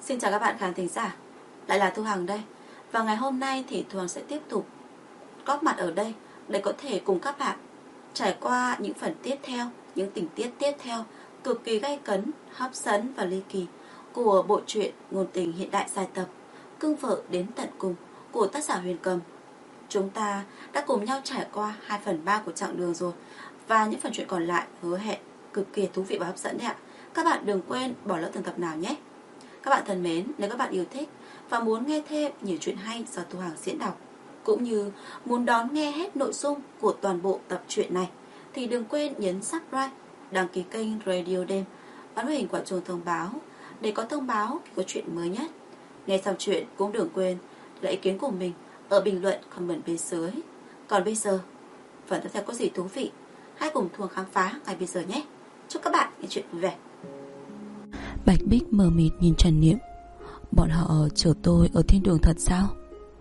Xin chào các bạn khán thính giả, lại là Thu Hằng đây. Và ngày hôm nay thì Thu Hằng sẽ tiếp tục góp mặt ở đây để có thể cùng các bạn trải qua những phần tiếp theo, những tình tiết tiếp theo cực kỳ gay cấn, hấp dẫn và ly kỳ của bộ truyện ngôn tình hiện đại dài tập Cưng vợ đến tận cùng của tác giả Huyền Cầm. Chúng ta đã cùng nhau trải qua 2/3 của chặng đường rồi, và những phần truyện còn lại hứa hẹn cực kỳ thú vị và hấp dẫn đấy ạ. Các bạn đừng quên bỏ lỡ từng tập nào nhé. Các bạn thân mến, nếu các bạn yêu thích và muốn nghe thêm nhiều chuyện hay do Thu Hằng diễn đọc, cũng như muốn đón nghe hết nội dung của toàn bộ tập truyện này, thì đừng quên nhấn subscribe, đăng ký kênh Radio Đêm, ấn hình quả chuông thông báo để có thông báo khi có chuyện mới nhất. Nghe xong chuyện cũng đừng quên lại ý kiến của mình ở bình luận comment bên dưới. Còn bây giờ, phần tiếp theo có gì thú vị, hãy cùng Thu Hằng khám phá ngay bây giờ nhé. Chúc các bạn nghe chuyện vui vẻ. Bạch Bích mờ mịt nhìn Trần Niệm. Bọn họ chờ tôi ở thiên đường thật sao?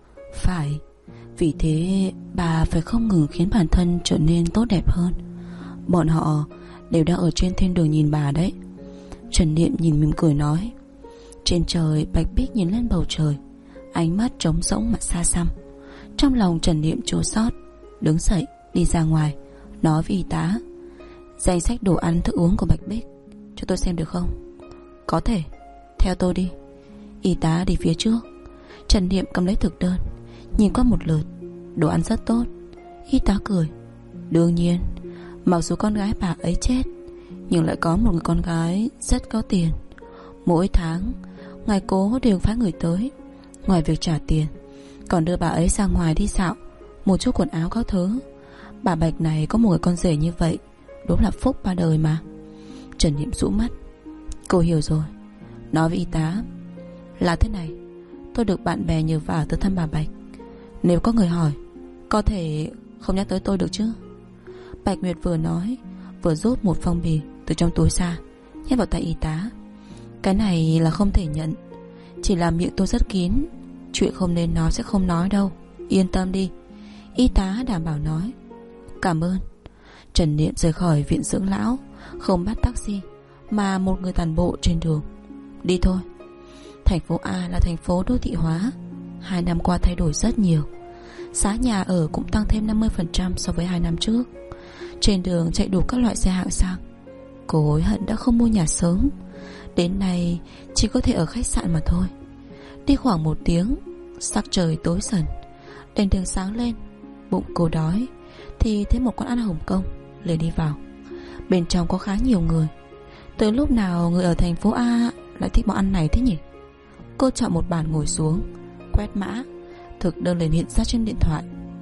Phải. Vì thế bà phải không ngừng khiến bản thân trở nên tốt đẹp hơn. Bọn họ đều đang ở trên thiên đường nhìn bà đấy. Trần Niệm nhìn mỉm cười nói. Trên trời, Bạch Bích nhìn lên bầu trời, ánh mắt trống rỗng mà xa xăm. Trong lòng Trần Niệm chua xót, đứng dậy đi ra ngoài, nói với y tá: danh sách đồ ăn thức uống của Bạch Bích cho tôi xem được không? Có thể, theo tôi đi. Y tá đi phía trước. Trần Niệm cầm lấy thực đơn, nhìn qua một lượt. Đồ ăn rất tốt. Y tá cười. Đương nhiên, mặc dù con gái bà ấy chết, nhưng lại có một người con gái rất có tiền. Mỗi tháng ngài cố đều phái người tới. Ngoài việc trả tiền, còn đưa bà ấy ra ngoài đi dạo, một chút quần áo các thứ. Bà Bạch này có một người con rể như vậy, đúng là phúc ba đời mà. Trần Niệm rũ mắt. Cô hiểu rồi. Nói với y tá là thế này: tôi được bạn bè nhờ vả tới thăm bà Bạch. Nếu có người hỏi, có thể không nhắc tới tôi được chứ? Bạch Nguyệt vừa nói, vừa rút một phong bì từ trong túi ra, nhét vào tay y tá. Cái này là không thể nhận. Chỉ là miệng tôi rất kín, chuyện không nên nói sẽ không nói đâu, yên tâm đi. Y tá đảm bảo nói. Cảm ơn. Trần Niệm rời khỏi viện dưỡng lão, không bắt taxi mà một người tàn bộ trên đường. Đi thôi. Thành phố A là thành phố đô thị hóa. 2 năm qua thay đổi rất nhiều. Giá nhà ở cũng tăng thêm 50% so với 2 năm trước. Trên đường chạy đủ các loại xe hạng sang. Cô hối hận đã không mua nhà sớm. Đến nay chỉ có thể ở khách sạn mà thôi. Đi khoảng 1 tiếng, sắc trời tối dần, đèn đường sáng lên. Bụng cô đói thì thấy một quán ăn Hồng Kông, liền đi vào. Bên trong có khá nhiều người. Từ lúc nào người ở thành phố A lại thích món ăn này thế nhỉ? Cô chọn một bàn ngồi xuống, quét mã, thực đơn liền hiện ra trên điện thoại.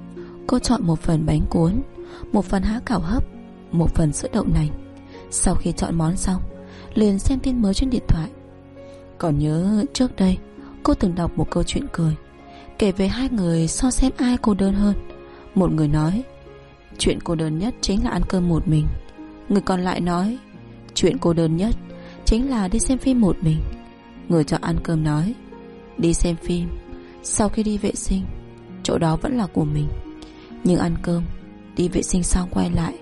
Cô chọn một phần bánh cuốn, một phần há cảo hấp, một phần sữa đậu nành. Sau khi chọn món xong, liền xem tin mới trên điện thoại. Còn nhớ trước đây cô từng đọc một câu chuyện cười, kể về 2 người so xem ai cô đơn hơn. Một người nói chuyện cô đơn nhất chính là ăn cơm một mình. Người còn lại nói chuyện cô đơn nhất chính là đi xem phim một mình. Người cho ăn cơm nói đi xem phim, sau khi đi vệ sinh, chỗ đó vẫn là của mình. Nhưng ăn cơm, đi vệ sinh xong quay lại,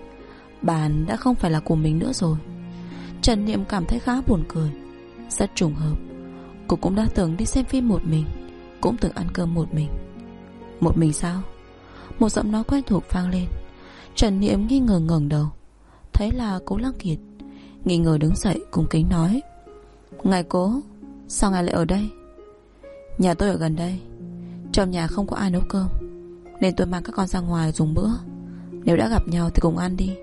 bàn đã không phải là của mình nữa rồi. Trần Niệm cảm thấy khá buồn cười. Rất trùng hợp, cô cũng đã từng đi xem phim một mình, cũng từng ăn cơm một mình. Một mình sao? Một giọng nói quen thuộc vang lên. Trần Niệm nghi ngờ ngẩng đầu, thấy là Cố Lăng Kiệt. Nghi ngờ đứng dậy cung kính nói: ngài Cố, sao ngài lại ở đây? Nhà tôi ở gần đây, trong nhà không có ai nấu cơm, nên tôi mang các con ra ngoài dùng bữa. Nếu đã gặp nhau thì cùng ăn đi.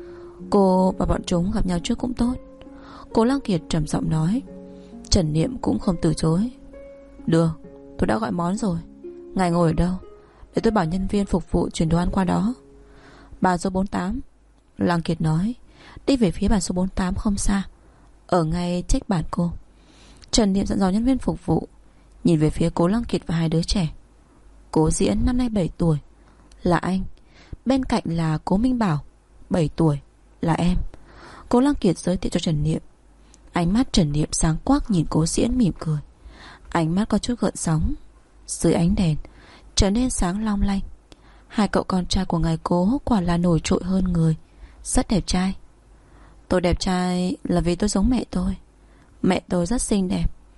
Cô và bọn chúng gặp nhau trước cũng tốt. Cố Lăng Kiệt trầm giọng nói. Trần Niệm cũng không từ chối. Được, tôi đã gọi món rồi. Ngài ngồi ở đâu, để tôi bảo nhân viên phục vụ chuyển đồ ăn qua đó. Bàn số 48. Lăng Kiệt nói. Đi về phía bàn số 48 không xa, ở ngay trách bàn cô. Trần Niệm dặn dò nhân viên phục vụ, nhìn về phía Cố Lăng Kiệt và 2 đứa trẻ. Cố Diễn năm nay 7 tuổi, là anh. Bên cạnh là Cố Minh Bảo, 7 tuổi, là em. Cố Lăng Kiệt giới thiệu cho Trần Niệm. Ánh mắt Trần Niệm sáng quắc nhìn Cố Diễn mỉm cười. Ánh mắt có chút gợn sóng. Dưới ánh đèn trở nên sáng long lanh. 2 cậu con trai của ngài Cố quả là nổi trội hơn người, rất đẹp trai. Tôi đẹp trai là vì tôi giống mẹ tôi. Mẹ tôi rất xinh đẹp.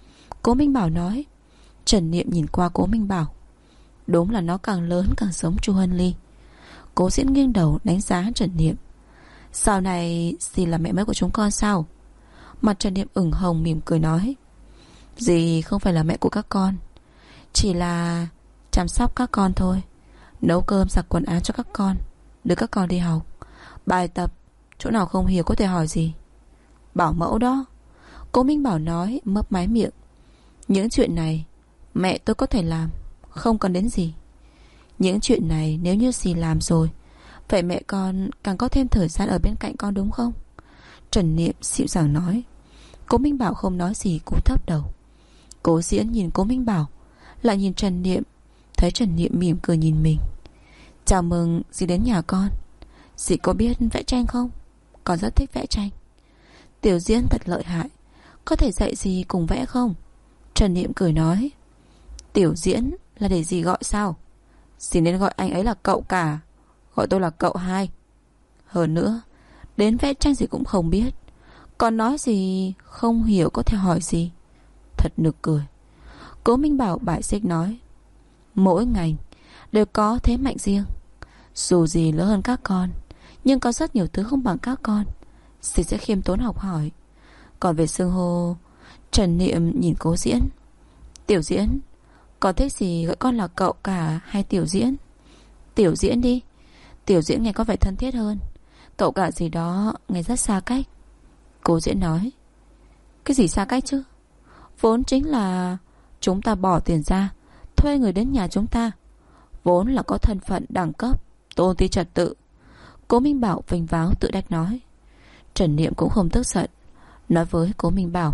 Cố Minh Bảo nói. Trần Niệm nhìn qua Cố Minh Bảo. Đúng là nó càng lớn càng giống Chu Hân Ly. Cố Diễn nghiêng đầu đánh giá Trần Niệm. Sau này dì là mẹ mới của chúng con sao? Mặt Trần Niệm ửng hồng mỉm cười nói. Dì không phải là mẹ của các con, chỉ là chăm sóc các con thôi. Nấu cơm giặt quần áo cho các con, đưa các con đi học. Bài tập, chỗ nào không hiểu có thể hỏi gì. Bảo mẫu đó, Cố Minh Bảo nói mấp máy miệng. Những chuyện này mẹ tôi có thể làm, không cần đến gì. Những chuyện này nếu như dì làm rồi, vậy mẹ con càng có thêm thời gian ở bên cạnh con đúng không? Trần Niệm dịu dàng nói. Cố Minh Bảo không nói gì, cúi thấp đầu. Cố Diễn nhìn Cố Minh Bảo, lại nhìn Trần Niệm. Thấy Trần Niệm mỉm cười nhìn mình. Chào mừng dì đến nhà con. Dì có biết vẽ tranh không? Con rất thích vẽ tranh. Tiểu Diễn thật lợi hại, có thể dạy dì cùng vẽ không? Trần Niệm cười nói. Tiểu Diễn là để dì gọi sao? Dì nên gọi anh ấy là cậu cả, gọi tôi là cậu hai. Hơn nữa, đến vẽ tranh dì cũng không biết, còn nói gì không hiểu có thể hỏi gì. Thật nực cười. Cố Minh Bảo bài xích nói. Mỗi ngành đều có thế mạnh riêng. Dù gì lớn hơn các con, nhưng có rất nhiều thứ không bằng các con. Dì sẽ khiêm tốn học hỏi. Còn về xưng hô, Trần Niệm nhìn Cố Diễn. Tiểu Diễn, con thích gì gọi con là cậu cả hay Tiểu Diễn? Tiểu Diễn đi. Tiểu Diễn nghe có vẻ thân thiết hơn. Cậu cả gì đó nghe rất xa cách. Cố Diễn nói. Cái gì xa cách chứ? Vốn chính là chúng ta bỏ tiền ra thuê người đến nhà chúng ta, vốn là có thân phận đẳng cấp, tôn ti trật tự. Cố Minh Bảo vênh váo tự đắc nói. Trần Niệm cũng không tức giận, nói với Cố Minh Bảo.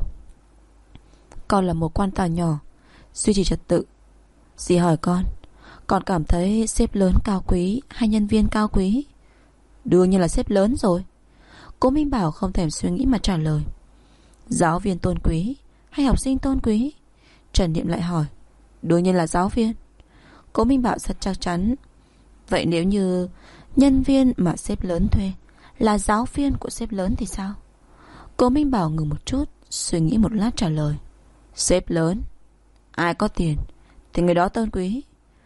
Con là một quan tòa nhỏ, duy trì trật tự. Dì hỏi con cảm thấy sếp lớn cao quý hay nhân viên cao quý? Đương nhiên là sếp lớn rồi. Cố Minh Bảo không thèm suy nghĩ mà trả lời. Giáo viên tôn quý hay học sinh tôn quý? Trần Niệm lại hỏi. Đương nhiên là giáo viên. Cố Minh Bảo rất chắc chắn. Vậy nếu như nhân viên mà sếp lớn thuê là giáo viên của sếp lớn thì sao? Cố Minh Bảo ngừng một chút, suy nghĩ một lát trả lời. Sếp lớn, ai có tiền thì người đó tôn quý.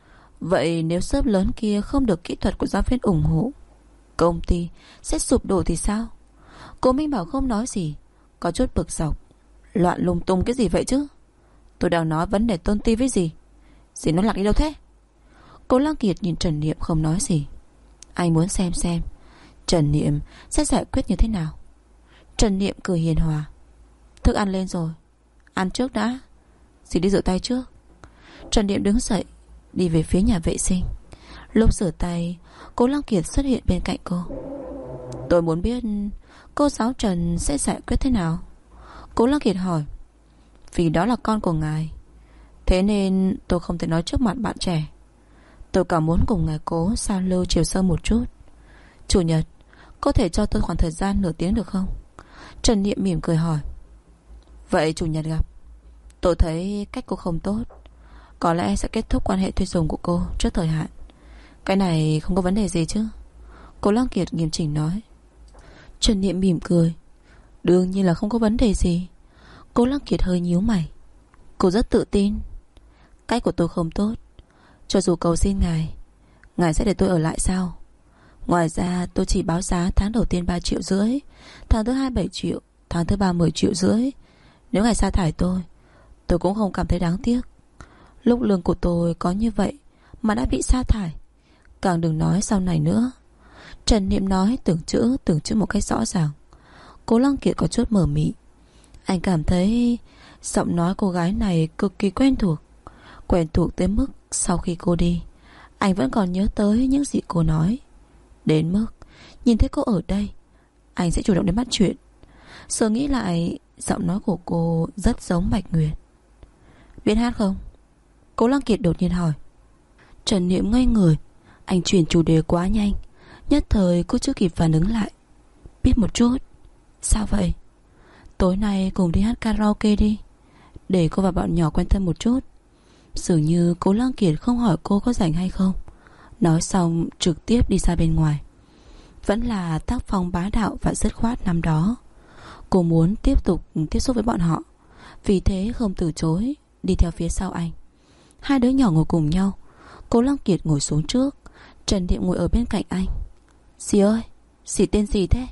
Vậy nếu sếp lớn kia không được kỹ thuật của giáo viên ủng hộ, công ty sẽ sụp đổ thì sao? Cố Minh Bảo không nói gì, có chút bực dọc. Loạn lung tung cái gì vậy chứ? Tôi đang nói vấn đề tôn ti với gì? Dì nó lạc đi đâu thế? Cố Lăng Kiệt nhìn Trần Niệm không nói gì. Anh muốn xem Trần Niệm sẽ giải quyết như thế nào. Trần Niệm cười hiền hòa. Thức ăn lên rồi, ăn trước đã. Dì đi rửa tay trước. Trần Niệm đứng dậy, đi về phía nhà vệ sinh. Lúc rửa tay, Cố Lăng Kiệt xuất hiện bên cạnh cô. Tôi muốn biết cô giáo Trần sẽ giải quyết thế nào? Cố Lăng Kiệt hỏi. Vì đó là con của ngài, thế nên tôi không thể nói trước mặt bạn trẻ. Tôi càng muốn cùng ngài Cố giao lưu chiều sâu một chút. Chủ nhật, có thể cho tôi khoảng thời gian nửa tiếng được không? Trần Niệm mỉm cười hỏi. Vậy chủ nhật gặp. Tôi thấy cách cô không tốt, có lẽ sẽ kết thúc quan hệ thuê dùng của cô trước thời hạn. Cái này không có vấn đề gì chứ? Cố Lăng Kiệt nghiêm chỉnh nói. Trần Niệm mỉm cười. Đương nhiên là không có vấn đề gì. Cố Lăng Kiệt hơi nhíu mày. Cô rất tự tin. Cách của tôi không tốt. Cho dù cầu xin ngài sẽ để tôi ở lại sao? Ngoài ra tôi chỉ báo giá tháng đầu tiên 3,5 triệu, tháng thứ 2 7 triệu, tháng thứ 3 10,5 triệu. Nếu ngài sa thải tôi cũng không cảm thấy đáng tiếc. Lúc lương của tôi có như vậy mà đã bị sa thải, càng đừng nói sau này nữa. Trần Niệm nói từng chữ một cách rõ ràng. Cố Lăng Kiệt có chút mờ mịt. Anh cảm thấy giọng nói cô gái này cực kỳ quen thuộc. Quen thuộc tới mức sau khi cô đi, anh vẫn còn nhớ tới những gì cô nói. Đến mức nhìn thấy cô ở đây, anh sẽ chủ động đến bắt chuyện. Giờ nghĩ lại, giọng nói của cô rất giống Bạch Nguyệt. Biết hát không? Cố Lăng Kiệt đột nhiên hỏi. Trần Niệm ngây người. Anh chuyển chủ đề quá nhanh, nhất thời cô chưa kịp phản ứng lại. Biết một chút. Sao vậy? Tối nay cùng đi hát karaoke đi, để cô và bọn nhỏ quen thân một chút. Dường như Cố Lăng Kiệt không hỏi cô có rảnh hay không. Nói xong trực tiếp đi ra bên ngoài. Vẫn là tác phong bá đạo và dứt khoát năm đó. Cô muốn tiếp tục tiếp xúc với bọn họ, Vì thế không từ chối, đi theo phía sau anh. Hai đứa nhỏ ngồi cùng nhau. Cố Lăng Kiệt ngồi xuống trước, Trần Niệm ngồi ở bên cạnh anh. Dì ơi, dì tên gì thế?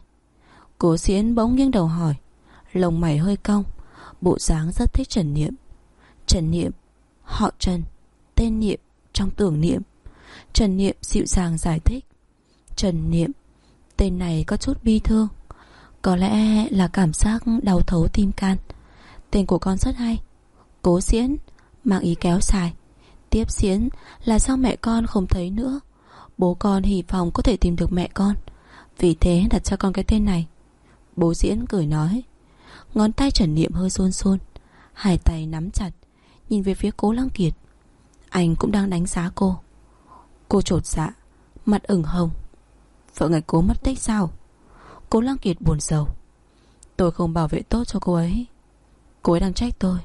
Cố Diễn bỗng nghiêng đầu hỏi, lông mày hơi cong, bộ dáng rất thích Trần Niệm. Trần Niệm, họ Trần, tên Niệm trong tưởng niệm. Trần Niệm dịu dàng giải thích. Trần Niệm, tên này có chút bi thương, có lẽ là cảm giác đau thấu tim can. Tên của con rất hay, Cố Diễn, mang ý kéo dài. Tiếp diễn là do mẹ con không thấy nữa, bố con hy vọng có thể tìm được mẹ con, vì thế đặt cho con cái tên này. Bố Diễn cười nói. Ngón tay Trần Niệm hơi run run, hai tay nắm chặt, nhìn về phía Cố Lăng Kiệt. Anh cũng đang đánh giá cô. Cô chột dạ, mặt ửng hồng. Vợ ngài Cố mất tích sao? Cố Lăng Kiệt buồn rầu. Tôi không bảo vệ tốt cho cô ấy. Cô ấy đang trách tôi,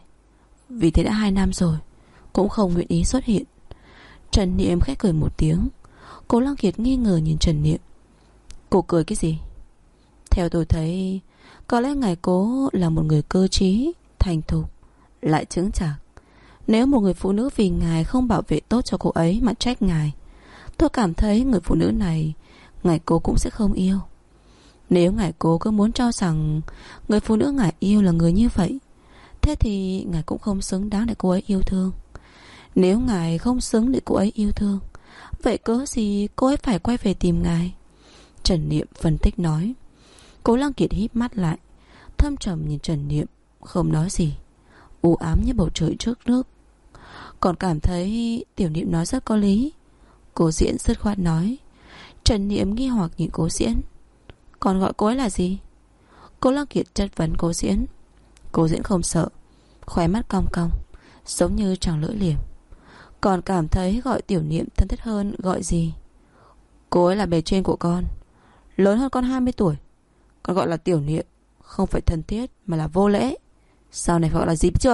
vì thế đã 2 năm rồi cũng không nguyện ý xuất hiện. Trần Niệm khẽ cười một tiếng. Cố Lăng Kiệt nghi ngờ nhìn Trần Niệm. Cô cười cái gì? Theo tôi thấy, có lẽ ngài Cố là một người cơ trí, thành thục, lại chững chạc. Nếu một người phụ nữ vì ngài không bảo vệ tốt cho cô ấy mà trách ngài, tôi cảm thấy người phụ nữ này ngài Cố cũng sẽ không yêu. Nếu ngài Cố cứ muốn cho rằng người phụ nữ ngài yêu là người như vậy, thế thì ngài cũng không xứng đáng để cô ấy yêu thương. Nếu ngài không xứng để cô ấy yêu thương, vậy cớ gì cô ấy phải quay về tìm ngài? Trần Niệm phân tích nói. Cố Lăng Kiệt híp mắt lại, thâm trầm nhìn Trần Niệm, không nói gì, u ám như bầu trời trước nước. Còn cảm thấy Tiểu Niệm nói rất có lý. Cố Diễn dứt khoát nói. Trần Niệm nghi hoặc nhìn Cố Diễn. Còn gọi cô ấy là gì? Cố Lăng Kiệt chất vấn Cố Diễn. Cố Diễn không sợ, khóe mắt cong cong, giống như trăng lưỡi liềm. Còn cảm thấy gọi Tiểu Niệm thân thiết hơn gọi gì? Cô ấy là bề trên của con, lớn hơn con 20 tuổi. Con gọi là Tiểu Niệm không phải thân thiết mà là vô lễ. Sau này phải gọi là gì biết chưa?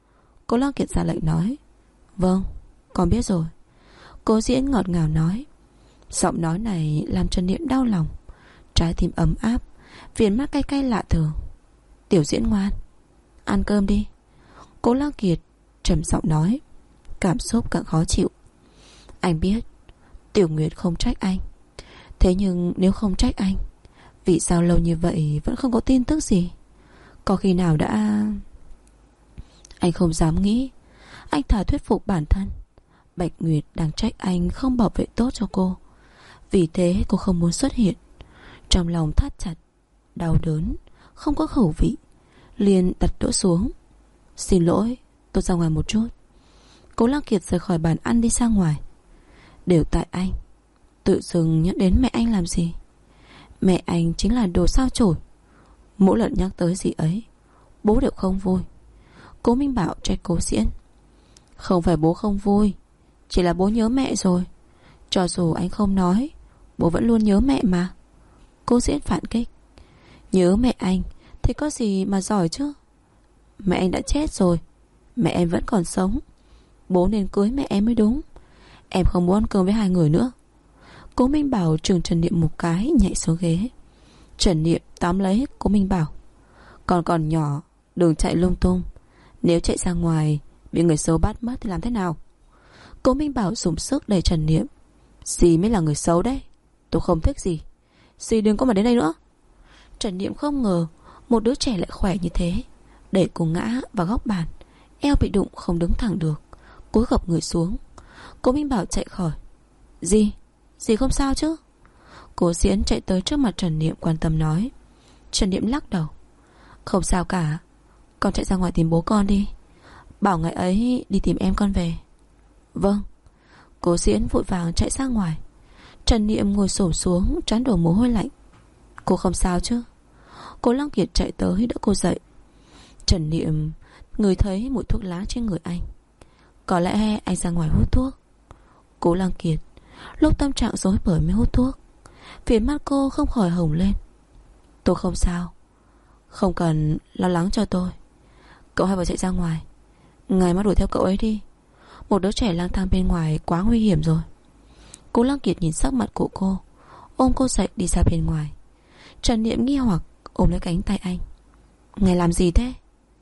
Cố Lăng Kiệt ra lệnh nói. Vâng, con biết rồi. Cố Diễn ngọt ngào nói. Giọng nói này làm Trần Niệm đau lòng, trái tim ấm áp, viền mắt cay cay lạ thường. Tiểu Diễn ngoan, ăn cơm đi. Cố Lăng Kiệt trầm giọng nói, cảm xúc càng khó chịu. Anh biết Tiểu Nguyệt không trách anh, thế nhưng nếu không trách anh, vì sao lâu như vậy vẫn không có tin tức gì? Có khi nào đã... Anh không dám nghĩ. Anh thà thuyết phục bản thân. Bạch Nguyệt đang trách anh không bảo vệ tốt cho cô, vì thế cô không muốn xuất hiện. Trong lòng thắt chặt, đau đớn, không có khẩu vị, liền đặt đũa xuống. Xin lỗi, tôi ra ngoài một chút. Cố Lăng Kiệt rời khỏi bàn ăn đi ra ngoài. Đều tại anh. Tự dưng nhắc đến mẹ anh làm gì? Mẹ anh chính là đồ sao chổi. Mỗi lần nhắc tới gì ấy, bố đều không vui. Cố Minh Bảo trách Cố Diễn. Không phải bố không vui, chỉ là bố nhớ mẹ rồi. Cho dù anh không nói, bố vẫn luôn nhớ mẹ mà. Cố Diễn phản kích. Nhớ mẹ anh thì có gì mà giỏi chứ? Mẹ anh đã chết rồi, mẹ em vẫn còn sống. Bố nên cưới mẹ em mới đúng. Em không muốn ăn cơm với hai người nữa. Cố Minh Bảo trừng Trần Niệm một cái, nhảy xuống ghế. Trần Niệm tóm lấy Cố Minh Bảo. Còn nhỏ, đừng chạy lung tung. Nếu chạy ra ngoài bị người xấu bắt mất thì làm thế nào? Cố Minh Bảo dùng sức đẩy Trần Niệm. Dì mới là người xấu đấy, tôi không thích gì. Dì đừng có mà đến đây nữa. Trần Niệm không ngờ một đứa trẻ lại khỏe như thế, đẩy cô ngã vào góc bàn, eo bị đụng không đứng thẳng được, cúi gập người xuống. Cố Minh Bảo chạy khỏi. Dì không sao chứ? Cố Diễn chạy tới trước mặt Trần Niệm quan tâm nói. Trần Niệm lắc đầu. Không sao cả, con chạy ra ngoài tìm bố con đi, bảo ngày ấy đi tìm em con về. Vâng. Cố Diễn vội vàng chạy ra ngoài. Trần Niệm ngồi xổm xuống, trán đổ mồ hôi lạnh. Cô không sao chứ? Cố Lăng Kiệt chạy tới đỡ cô dậy. Trần Niệm ngửi thấy mùi thuốc lá trên người anh. Có lẽ anh ra ngoài hút thuốc. Cố Lăng Kiệt lúc tâm trạng rối bời mới hút thuốc. Viền mắt cô không khỏi hồng lên. Tôi không sao, không cần lo lắng cho tôi. Cậu hai vừa chạy ra ngoài, ngài mau đuổi theo cậu ấy đi. Một đứa trẻ lang thang bên ngoài quá nguy hiểm rồi. Cố Lăng Kiệt nhìn sắc mặt của cô, ôm cô dậy đi ra bên ngoài. Trần Niệm nghi hoặc ôm lấy cánh tay anh. Ngài làm gì thế?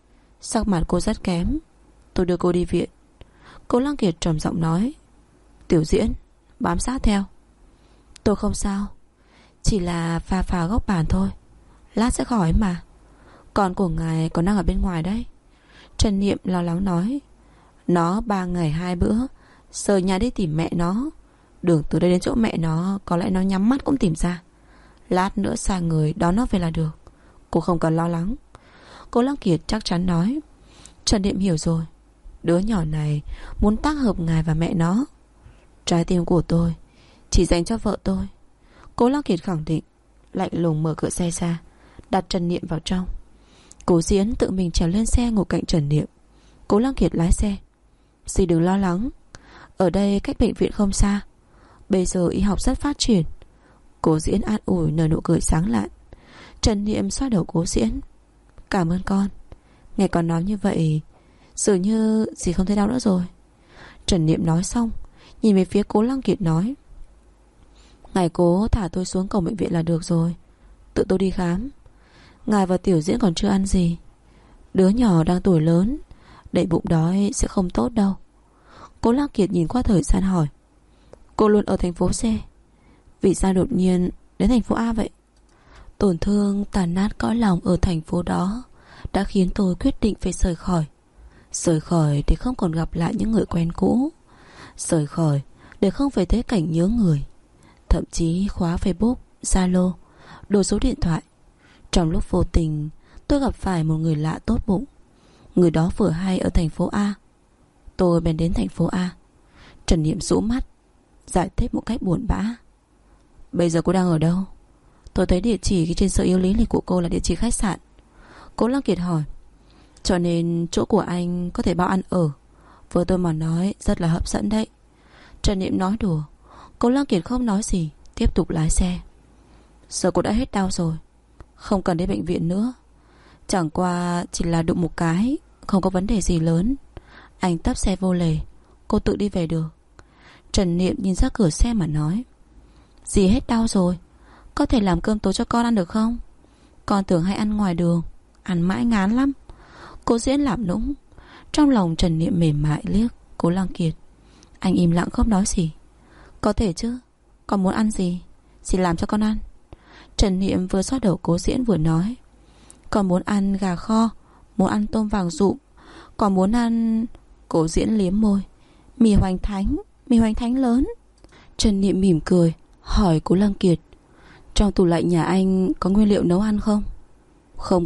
Sắc mặt cô rất kém. Tôi đưa cô đi viện. Cố Lăng Kiệt trầm giọng nói. Tiểu Diễn, bám sát theo. Tôi không sao, chỉ là phà góc bàn thôi, lát sẽ khỏi mà. Con của ngài còn đang ở bên ngoài đấy. Trần Niệm lo lắng nói. Nó 3 ngày 2 bữa rời nhà đi tìm mẹ nó. Đường từ đây đến chỗ mẹ nó có lẽ nó nhắm mắt cũng tìm ra. Lát nữa sai người đón nó về là được. Cô không cần lo lắng. Cố Lăng Kiệt chắc chắn nói. Trần Niệm hiểu rồi. Đứa nhỏ này muốn tác hợp ngài và mẹ nó. Trái tim của tôi chỉ dành cho vợ tôi. Cố Lăng Kiệt khẳng định. Lạnh lùng mở cửa xe ra, đặt Trần Niệm vào trong. Cố Diễn tự mình trèo lên xe ngồi cạnh Trần Niệm. Cố Lăng Kiệt lái xe. Dì đừng lo lắng, ở đây cách bệnh viện không xa. Bây giờ y học rất phát triển. Cố Diễn an ủi nở nụ cười sáng lạn. Trần Niệm xoa đầu Cố Diễn. Cảm ơn con. Nghe con nói như vậy dường như dì không thấy đau nữa rồi. Trần Niệm nói xong nhìn về phía Cố Lăng Kiệt nói. Ngài cố thả tôi xuống cổng bệnh viện là được rồi, tự tôi đi khám. Ngài và Tiểu Diễn còn chưa ăn gì. Đứa nhỏ đang tuổi lớn, đẩy bụng đói sẽ không tốt đâu. Cố Lăng Kiệt nhìn qua thời gian hỏi. Cô luôn ở thành phố C, vì sao đột nhiên đến thành phố A vậy? Tổn thương tàn nát cõi lòng ở thành phố đó đã khiến tôi quyết định phải rời khỏi. Rời khỏi để không còn gặp lại những người quen cũ. Rời khỏi để không phải thấy cảnh nhớ người. Thậm chí khóa Facebook, Zalo, đổi số điện thoại. Trong lúc vô tình tôi gặp phải một người lạ tốt bụng. Người đó vừa hay ở thành phố A. Tôi bèn đến thành phố A. Trần Niệm rũ mắt giải thích một cách buồn bã. Bây giờ cô đang ở đâu? Tôi thấy địa chỉ ghi trên sơ yếu lý lịch của cô là địa chỉ khách sạn. Cố Lăng Kiệt hỏi. Cho nên chỗ của anh có thể bao ăn ở. Vừa tôi mà nói rất là hấp dẫn đấy. Trần Niệm nói đùa. Cố Lăng Kiệt không nói gì, tiếp tục lái xe. Giờ cô đã hết đau rồi, không cần đến bệnh viện nữa. Chẳng qua chỉ là đụng một cái, không có vấn đề gì lớn. Anh tấp xe vô lề, cô tự đi về được. Trần Niệm nhìn ra cửa xe mà nói. Dì hết đau rồi, có thể làm cơm tối cho con ăn được không? Con tưởng hay ăn ngoài đường, ăn mãi ngán lắm. Cố Diễn làm nũng. Trong lòng Trần Niệm mềm mại liếc Cố Lăng Kiệt. Anh im lặng không nói gì. Có thể chứ, con muốn ăn gì dì làm cho con ăn. Trần Niệm vừa xoa đầu Cố Diễn vừa nói. Con muốn ăn gà kho, muốn ăn tôm vàng rụm, còn muốn ăn... Cố Diễn liếm môi. Mì hoành thánh lớn. Trần Niệm mỉm cười hỏi Cố Lăng Kiệt. Trong tủ lạnh nhà anh có nguyên liệu nấu ăn không? Không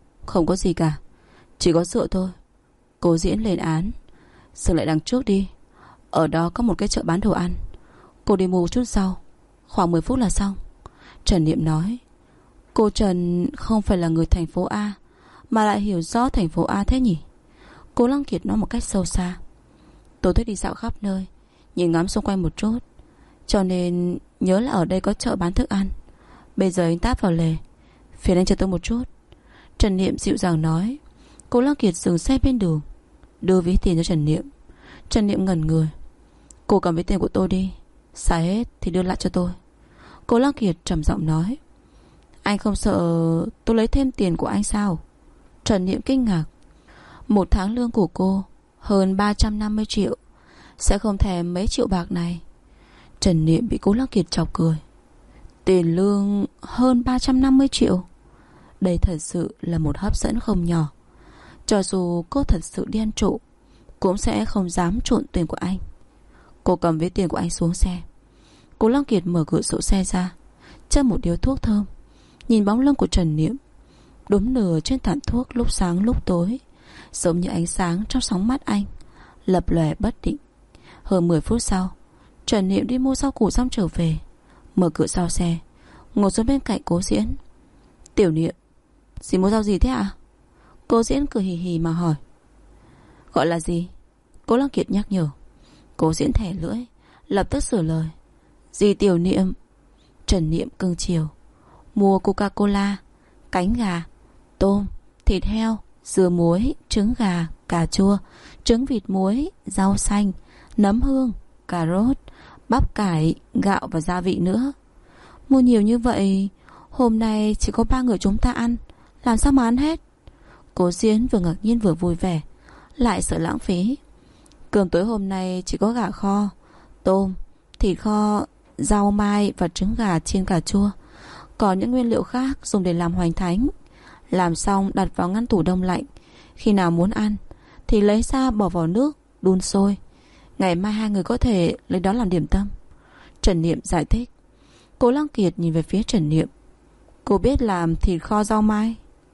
có gì cả, chỉ có sữa thôi. Cố Diễn lên án. Dừng lại đằng trước đi, ở đó có một cái chợ bán đồ ăn. Cô đi mua chút rau, khoảng 10 phút là xong. Trần Niệm nói. Cô Trần không phải là người thành phố A mà lại hiểu rõ thành phố A thế nhỉ? Cố Lăng Kiệt nói một cách sâu xa. Tôi thích đi dạo khắp nơi, nhìn ngắm xung quanh một chút, cho nên nhớ là ở đây có chợ bán thức ăn. Bây giờ anh táp vào lề, phiền anh chờ tôi một chút. Trần Niệm dịu dàng nói. Cố Lăng Kiệt dừng xe bên đường, đưa ví tiền cho Trần Niệm. Trần Niệm ngẩn người. Cô cầm ví tiền của tôi đi, xài hết thì đưa lại cho tôi. Cố Lăng Kiệt trầm giọng nói. Anh không sợ tôi lấy thêm tiền của anh sao? Trần Niệm kinh ngạc. Một tháng lương của cô hơn 350 triệu, sẽ không thèm mấy triệu bạc này. Trần Niệm bị Cố Lăng Kiệt chọc cười. Tiền lương hơn 350 triệu, đây thật sự là một hấp dẫn không nhỏ. Cho dù cô thật sự đi ăn trộm, cũng sẽ không dám trộn tiền của anh. Cô cầm ví tiền của anh xuống xe. Cố Lăng Kiệt mở cửa sổ xe ra, châm một điếu thuốc thơm, nhìn bóng lưng của Trần Niệm đúng nửa trên tàn thuốc, lúc sáng lúc tối, giống như ánh sáng trong sóng mắt anh, lập lòe bất định. Hơn 10 phút sau, Trần Niệm đi mua rau củ xong trở về, mở cửa sau xe, ngồi xuống bên cạnh Cố Diễn. Tiểu Niệm, dì mua rau gì thế ạ? Cố Diễn cười hì hì mà hỏi. Gọi là gì? Cố Lăng Kiệt nhắc nhở. Cố Diễn thẻ lưỡi, lập tức sửa lời. Dì Tiểu Niệm. Trần Niệm cưng chiều. Mua Coca-Cola, cánh gà, tôm, thịt heo, dưa muối, trứng gà, cà chua, trứng vịt muối, rau xanh, nấm hương, cà rốt, bắp cải, gạo và gia vị nữa. Mua nhiều như vậy, hôm nay chỉ có 3 người chúng ta ăn, làm sao mà ăn hết? Cố Diễn vừa ngạc nhiên vừa vui vẻ, lại sợ lãng phí. Cơm tối hôm nay chỉ có gà kho, tôm, thịt kho, rau mai và trứng gà chiên cà chua. Còn những nguyên liệu khác dùng để làm hoành thánh. Làm xong đặt vào ngăn tủ đông lạnh. Khi nào muốn ăn thì lấy ra bỏ vào nước đun sôi. Ngày mai hai người có thể lấy đó làm điểm tâm. Trần Niệm giải thích. Cố Lăng Kiệt nhìn về phía Trần Niệm. Cô biết làm thịt kho rau mai?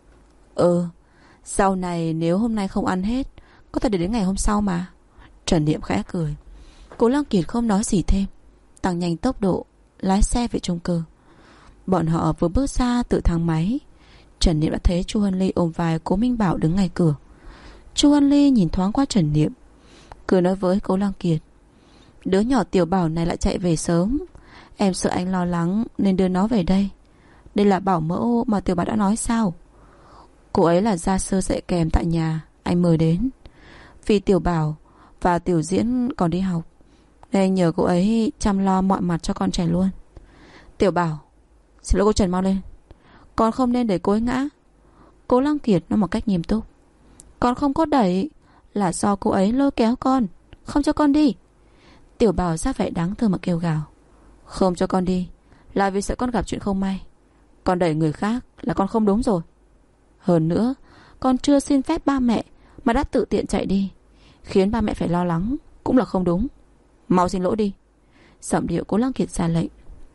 Rau này nếu hôm nay không ăn hết có thể để đến ngày hôm sau mà. Trần Niệm khẽ cười. Cố Lăng Kiệt không nói gì thêm, tăng nhanh tốc độ lái xe về chung cư. Bọn họ vừa bước ra từ thang máy, Trần Niệm đã thấy Chu Hân Ly ôm vai Cố Minh Bảo đứng ngay cửa. Chu Hân Ly nhìn thoáng qua Trần Niệm, cười nói với Cố Lăng Kiệt. Đứa nhỏ Tiểu Bảo này lại chạy về sớm, em sợ anh lo lắng nên đưa nó về đây. Đây là bảo mẫu mà Tiểu Bảo đã nói sao? Cô ấy là gia sư dạy kèm tại nhà anh mời đến. Vì Tiểu Bảo và Tiểu Diễn còn đi học nên nhờ cô ấy chăm lo mọi mặt cho con trẻ luôn. Tiểu Bảo, xin lỗi cô Trần, mau lên. Con không nên để cô ấy ngã. Cố Lăng Kiệt nói một cách nghiêm túc. Con không có đẩy, là do cô ấy lôi kéo con, không cho con đi. Tiểu Bảo ra vẻ đáng thương mà kêu gào. Không cho con đi là vì sợ con gặp chuyện không may. Con đẩy người khác là con không đúng rồi. Hơn nữa, con chưa xin phép ba mẹ mà đã tự tiện chạy đi, khiến ba mẹ phải lo lắng, cũng là không đúng. Mau xin lỗi đi. Giọng điệu Cố Lăng Kiệt ra lệnh.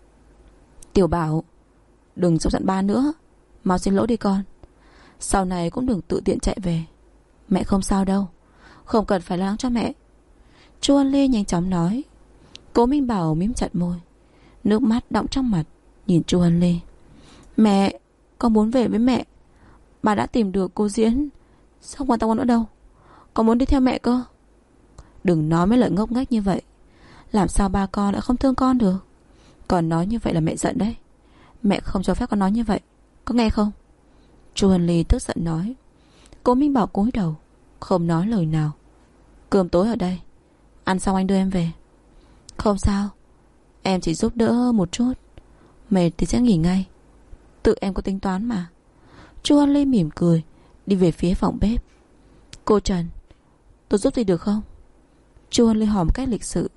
Tiểu Bảo, đừng chọc giận ba nữa, mau xin lỗi đi con. Sau này cũng đừng tự tiện chạy về. Mẹ không sao đâu, không cần phải lo lắng cho mẹ. Chu An Lê nhanh chóng nói. Cố Minh Bảo mím chặt môi, nước mắt đọng trong mặt, nhìn Chu An Lê. Mẹ, con muốn về với mẹ. Bà đã tìm được cô Diễn, không quan tâm con nữa đâu. Con muốn đi theo mẹ cơ. Đừng nói mấy lời ngốc nghếch như vậy. Làm sao ba con lại không thương con được? Còn nói như vậy là mẹ giận đấy. Mẹ không cho phép con nói như vậy, có nghe không? Chu Hân Ly tức giận nói. Cố Minh Bảo cúi đầu, không nói lời nào. Cơm tối ở đây, ăn xong anh đưa em về. Không sao, em chỉ giúp đỡ một chút, mệt thì sẽ nghỉ ngay. Tự em có tính toán mà. Chu Hân Ly mỉm cười, đi về phía phòng bếp. Cô Trần, tôi giúp gì được không? Chu Hân Ly hỏi một cách lịch sự.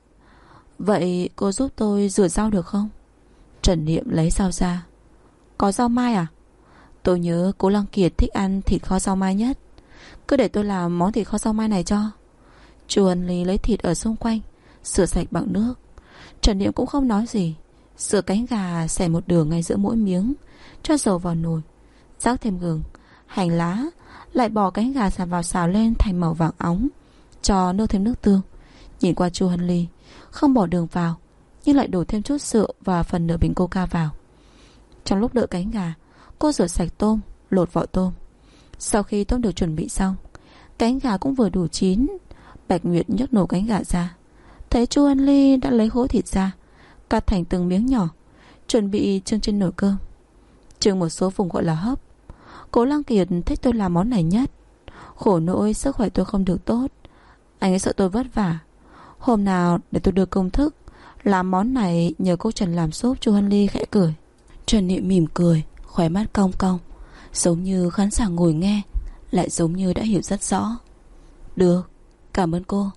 Vậy cô giúp tôi rửa rau được không? Trần Niệm lấy rau ra. Có rau mai à? Tôi nhớ Cố Lăng Kiệt thích ăn thịt kho rau mai nhất. Cứ để tôi làm món thịt kho rau mai này cho. Chu Hân Ly lấy thịt ở xung quanh, rửa sạch bằng nước. Trần Niệm cũng không nói gì, rửa cánh gà xẻ một đường ngay giữa mỗi miếng, cho dầu vào nồi, rắc thêm gừng, hành lá, lại bỏ cánh gà xào vào xào lên thành màu vàng óng, cho nâu thêm nước tương. Nhìn qua Chu Hân Ly, không bỏ đường vào, nhưng lại đổ thêm chút rượu và phần nửa bình coca vào. Trong lúc đợi cánh gà, cô rửa sạch tôm, lột vỏ tôm. Sau khi tôm được chuẩn bị xong, cánh gà cũng vừa đủ chín. Bạch Nguyệt nhấc nổ cánh gà ra, thấy Chu Hân Ly đã lấy khối thịt ra, cắt thành từng miếng nhỏ, chuẩn bị trưng trên nồi cơm. Trưng một số vùng gọi là hấp. Cố Lăng Kiệt thích tôi làm món này nhất. Khổ nỗi sức khỏe tôi không được tốt, anh ấy sợ tôi vất vả. Hôm nào để tôi đưa công thức làm món này nhờ cô Trần làm giúp. Chu Hân Ly khẽ cười. Trần Niệm mỉm cười, khóe mắt cong cong, giống như khán giả ngồi nghe, lại giống như đã hiểu rất rõ. Được, cảm ơn cô.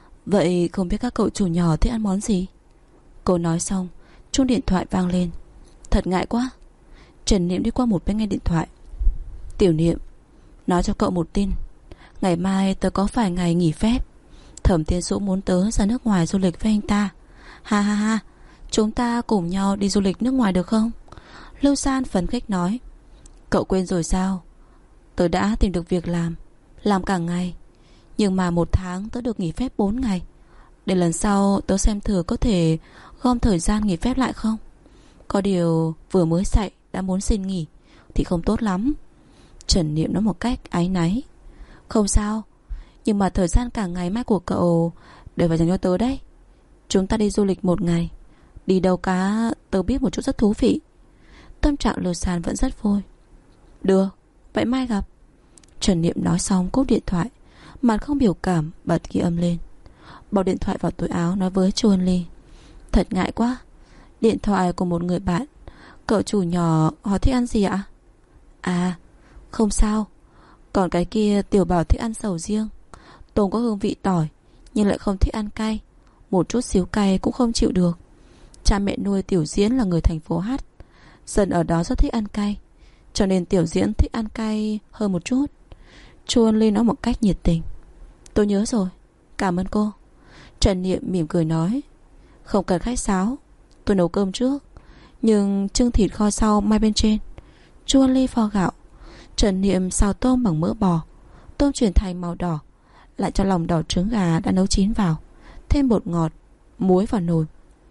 Vậy không biết các cậu chủ nhỏ thích ăn món gì? Cô nói xong, chuông điện thoại vang lên. Thật ngại quá. Trần Niệm đi qua một bên nghe điện thoại. Tiểu Niệm, nói cho cậu một tin. Ngày mai tớ có vài ngày nghỉ phép. Thẩm Tiên Dũ muốn tớ ra nước ngoài du lịch với anh ta. Ha ha ha, chúng ta cùng nhau đi du lịch nước ngoài được không? Lưu San phấn khích nói. Cậu quên rồi sao? Tớ đã tìm được việc làm cả ngày. Nhưng mà một tháng tớ được nghỉ phép 4 ngày. Để lần sau tớ xem thử có thể gom thời gian nghỉ phép lại không. Có điều vừa mới dậy đã muốn xin nghỉ thì không tốt lắm. Trần Niệm nói một cách áy náy. Không sao, nhưng mà thời gian cả ngày mai của cậu đều phải dành cho tớ đấy. Chúng ta đi du lịch một ngày. Đi đâu cả tớ biết một chỗ rất thú vị. Tâm trạng Lưu San vẫn rất vui. Được, vậy mai gặp. Trần Niệm nói xong cúp điện thoại, mặt không biểu cảm bật ghi âm lên. Bỏ điện thoại vào túi áo, nói với Chu Hân Ly. Thật ngại quá. Điện thoại của một người bạn. Cậu chủ nhỏ họ thích ăn gì ạ? À, không sao. Còn cái kia Tiểu Bảo thích ăn sầu riêng. Tôm có hương vị tỏi nhưng lại không thích ăn cay, một chút xíu cay cũng không chịu được. Cha mẹ nuôi Tiểu Diễn là người thành phố Hát, dân ở đó rất thích ăn cay, cho nên Tiểu Diễn thích ăn cay hơn một chút. Chuan Ly nói một cách nhiệt tình. Tôi nhớ rồi, cảm ơn cô. Trần Niệm mỉm cười nói. Không cần khách sáo, tôi nấu cơm trước, nhưng trưng thịt kho sau mai bên trên. Chuan Ly pho gạo, Trần Niệm xào tôm bằng mỡ bò. Tôm chuyển thành màu đỏ, lại cho lòng đỏ trứng gà đã nấu chín vào, thêm bột ngọt, muối vào nồi.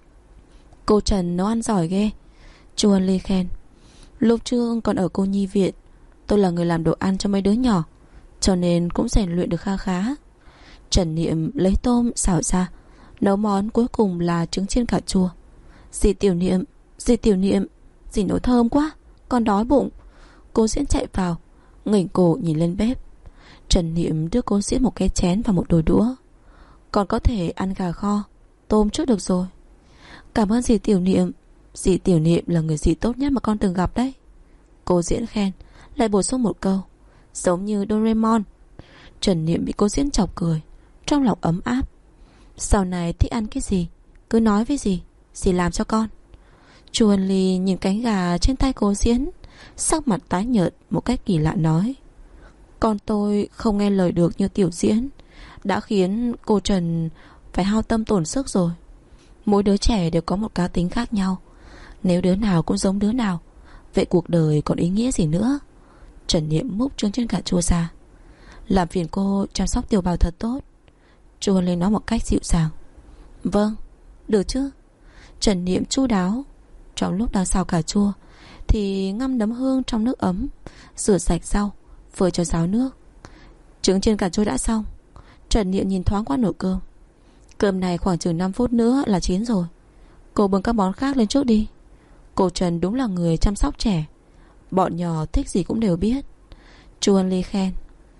Cô Trần nấu ăn giỏi ghê, Chuan Ly khen. Lúc trước còn ở cô nhi viện, tôi là người làm đồ ăn cho mấy đứa nhỏ, cho nên cũng rèn luyện được kha khá. Trần Niệm lấy tôm xào ra, nấu món cuối cùng là trứng chiên cà chua. Dì Tiểu Niệm, dì nấu thơm quá, con đói bụng. Cô Diễn chạy vào, ngẩng cổ nhìn lên bếp. Trần Niệm đưa cô Diễn một cái chén và một đôi đũa. Còn có thể ăn gà kho, tôm trước được rồi. Cảm ơn dì Tiểu Niệm. Dì Tiểu Niệm là người dì tốt nhất mà con từng gặp đấy. Cô Diễn khen, lại bổ sung một câu, giống như Doraemon. Trần Niệm bị cô Diễn chọc cười, trong lòng ấm áp. Sau này thích ăn cái gì cứ nói với dì làm cho con. Chuan Ly nhìn cánh gà trên tay cô Diễn, sắc mặt tái nhợt một cách kỳ lạ nói. Con tôi không nghe lời được như Tiểu Diễn, đã khiến cô Trần phải hao tâm tổn sức rồi. Mỗi đứa trẻ đều có một cá tính khác nhau, nếu đứa nào cũng giống đứa nào, vậy cuộc đời còn ý nghĩa gì nữa. Trần Niệm múc trứng trên cà chua ra. Làm phiền cô chăm sóc Tiểu Bảo thật tốt. Chuan lên nó một cách dịu dàng. Vâng, được chứ. Trần Niệm chu đáo. Trong lúc đang xào cà chua thì ngâm nấm hương trong nước ấm, rửa sạch rau, phơi cho ráo nước. Trứng chiên cà chua đã xong. Trần Niệm nhìn thoáng qua nồi cơm. Cơm này khoảng chừng 5 phút nữa là chín rồi. Cô bưng các món khác lên trước đi. Cô Trần đúng là người chăm sóc trẻ, bọn nhỏ thích gì cũng đều biết. Chuan Ly khen.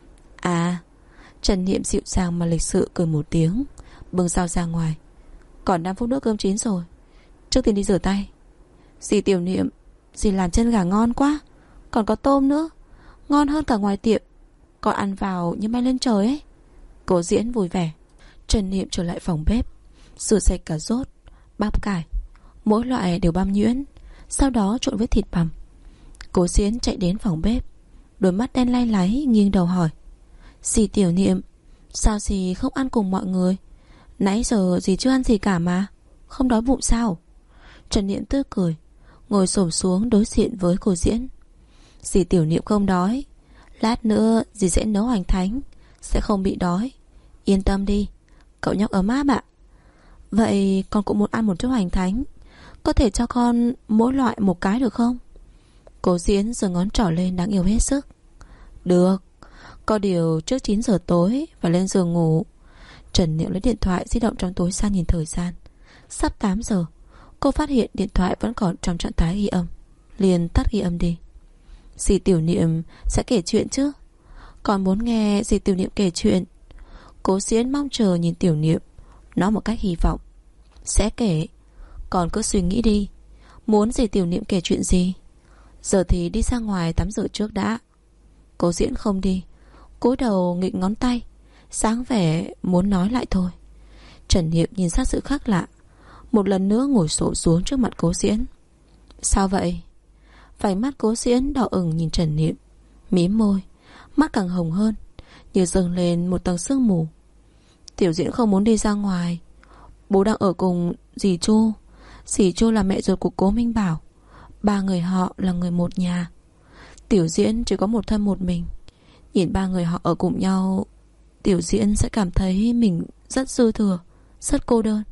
À. Trần Niệm dịu dàng mà lịch sự cười một tiếng, bưng dao ra ngoài. Còn 5 phút nữa cơm chín rồi, trước tiên đi rửa tay. Dì Tiểu Niệm, dì làm chân gà ngon quá, còn có tôm nữa, ngon hơn cả ngoài tiệm. Con ăn vào như bay lên trời ấy. Cô Diễn vui vẻ. Trần Niệm trở lại phòng bếp, rửa sạch cà rốt, bắp cải, mỗi loại đều băm nhuyễn, sau đó trộn với thịt bằm. Cô Diễn chạy đến phòng bếp, đôi mắt đen lay láy nghiêng đầu hỏi. Dì Tiểu Niệm, sao dì không ăn cùng mọi người? Nãy giờ dì chưa ăn gì cả mà, không đói bụng sao? Trần Niệm tươi cười, ngồi xổm xuống đối diện với cô Diễn. Dì Tiểu Niệm không đói, lát nữa dì sẽ nấu hoành thánh, sẽ không bị đói. Yên tâm đi, cậu nhóc ấm áp ạ. Vậy con cũng muốn ăn một chút hoành thánh, có thể cho con mỗi loại một cái được không? Cô Diễn giơ ngón trỏ lên đáng yêu hết sức. Được. Có điều trước 9 giờ tối phải lên giường ngủ. Trần Niệm lấy điện thoại di động trong túi ra nhìn thời gian. Sắp 8 giờ. Cô phát hiện điện thoại vẫn còn trong trạng thái ghi âm, liền tắt ghi âm đi. Dì Tiểu Niệm sẽ kể chuyện chứ? Còn muốn nghe dì Tiểu Niệm kể chuyện. Cố Diễn mong chờ nhìn Tiểu Niệm, nói một cách hy vọng. Sẽ kể. Còn cứ suy nghĩ đi, muốn dì Tiểu Niệm kể chuyện gì? Giờ thì đi ra ngoài tắm rửa trước đã. Cố Diễn không đi, cúi đầu nghịch ngón tay, sáng vẻ muốn nói lại thôi. Trần Niệm nhìn sát sự khác lạ, một lần nữa ngồi xổm xuống trước mặt Cố Diễn. Sao vậy? Vành mắt Cố Diễn đỏ ửng nhìn Trần Niệm, mím môi, mắt càng hồng hơn, như dâng lên một tầng sương mù. Tiểu Diễn không muốn đi ra ngoài. Bố đang ở cùng dì Chu. Dì Chu là mẹ ruột của Cố Minh Bảo, ba người họ là người một nhà. Tiểu Diễn chỉ có một thân một mình. Nhìn ba người họ ở cùng nhau, Tiểu Diễn sẽ cảm thấy mình rất dư thừa, rất cô đơn.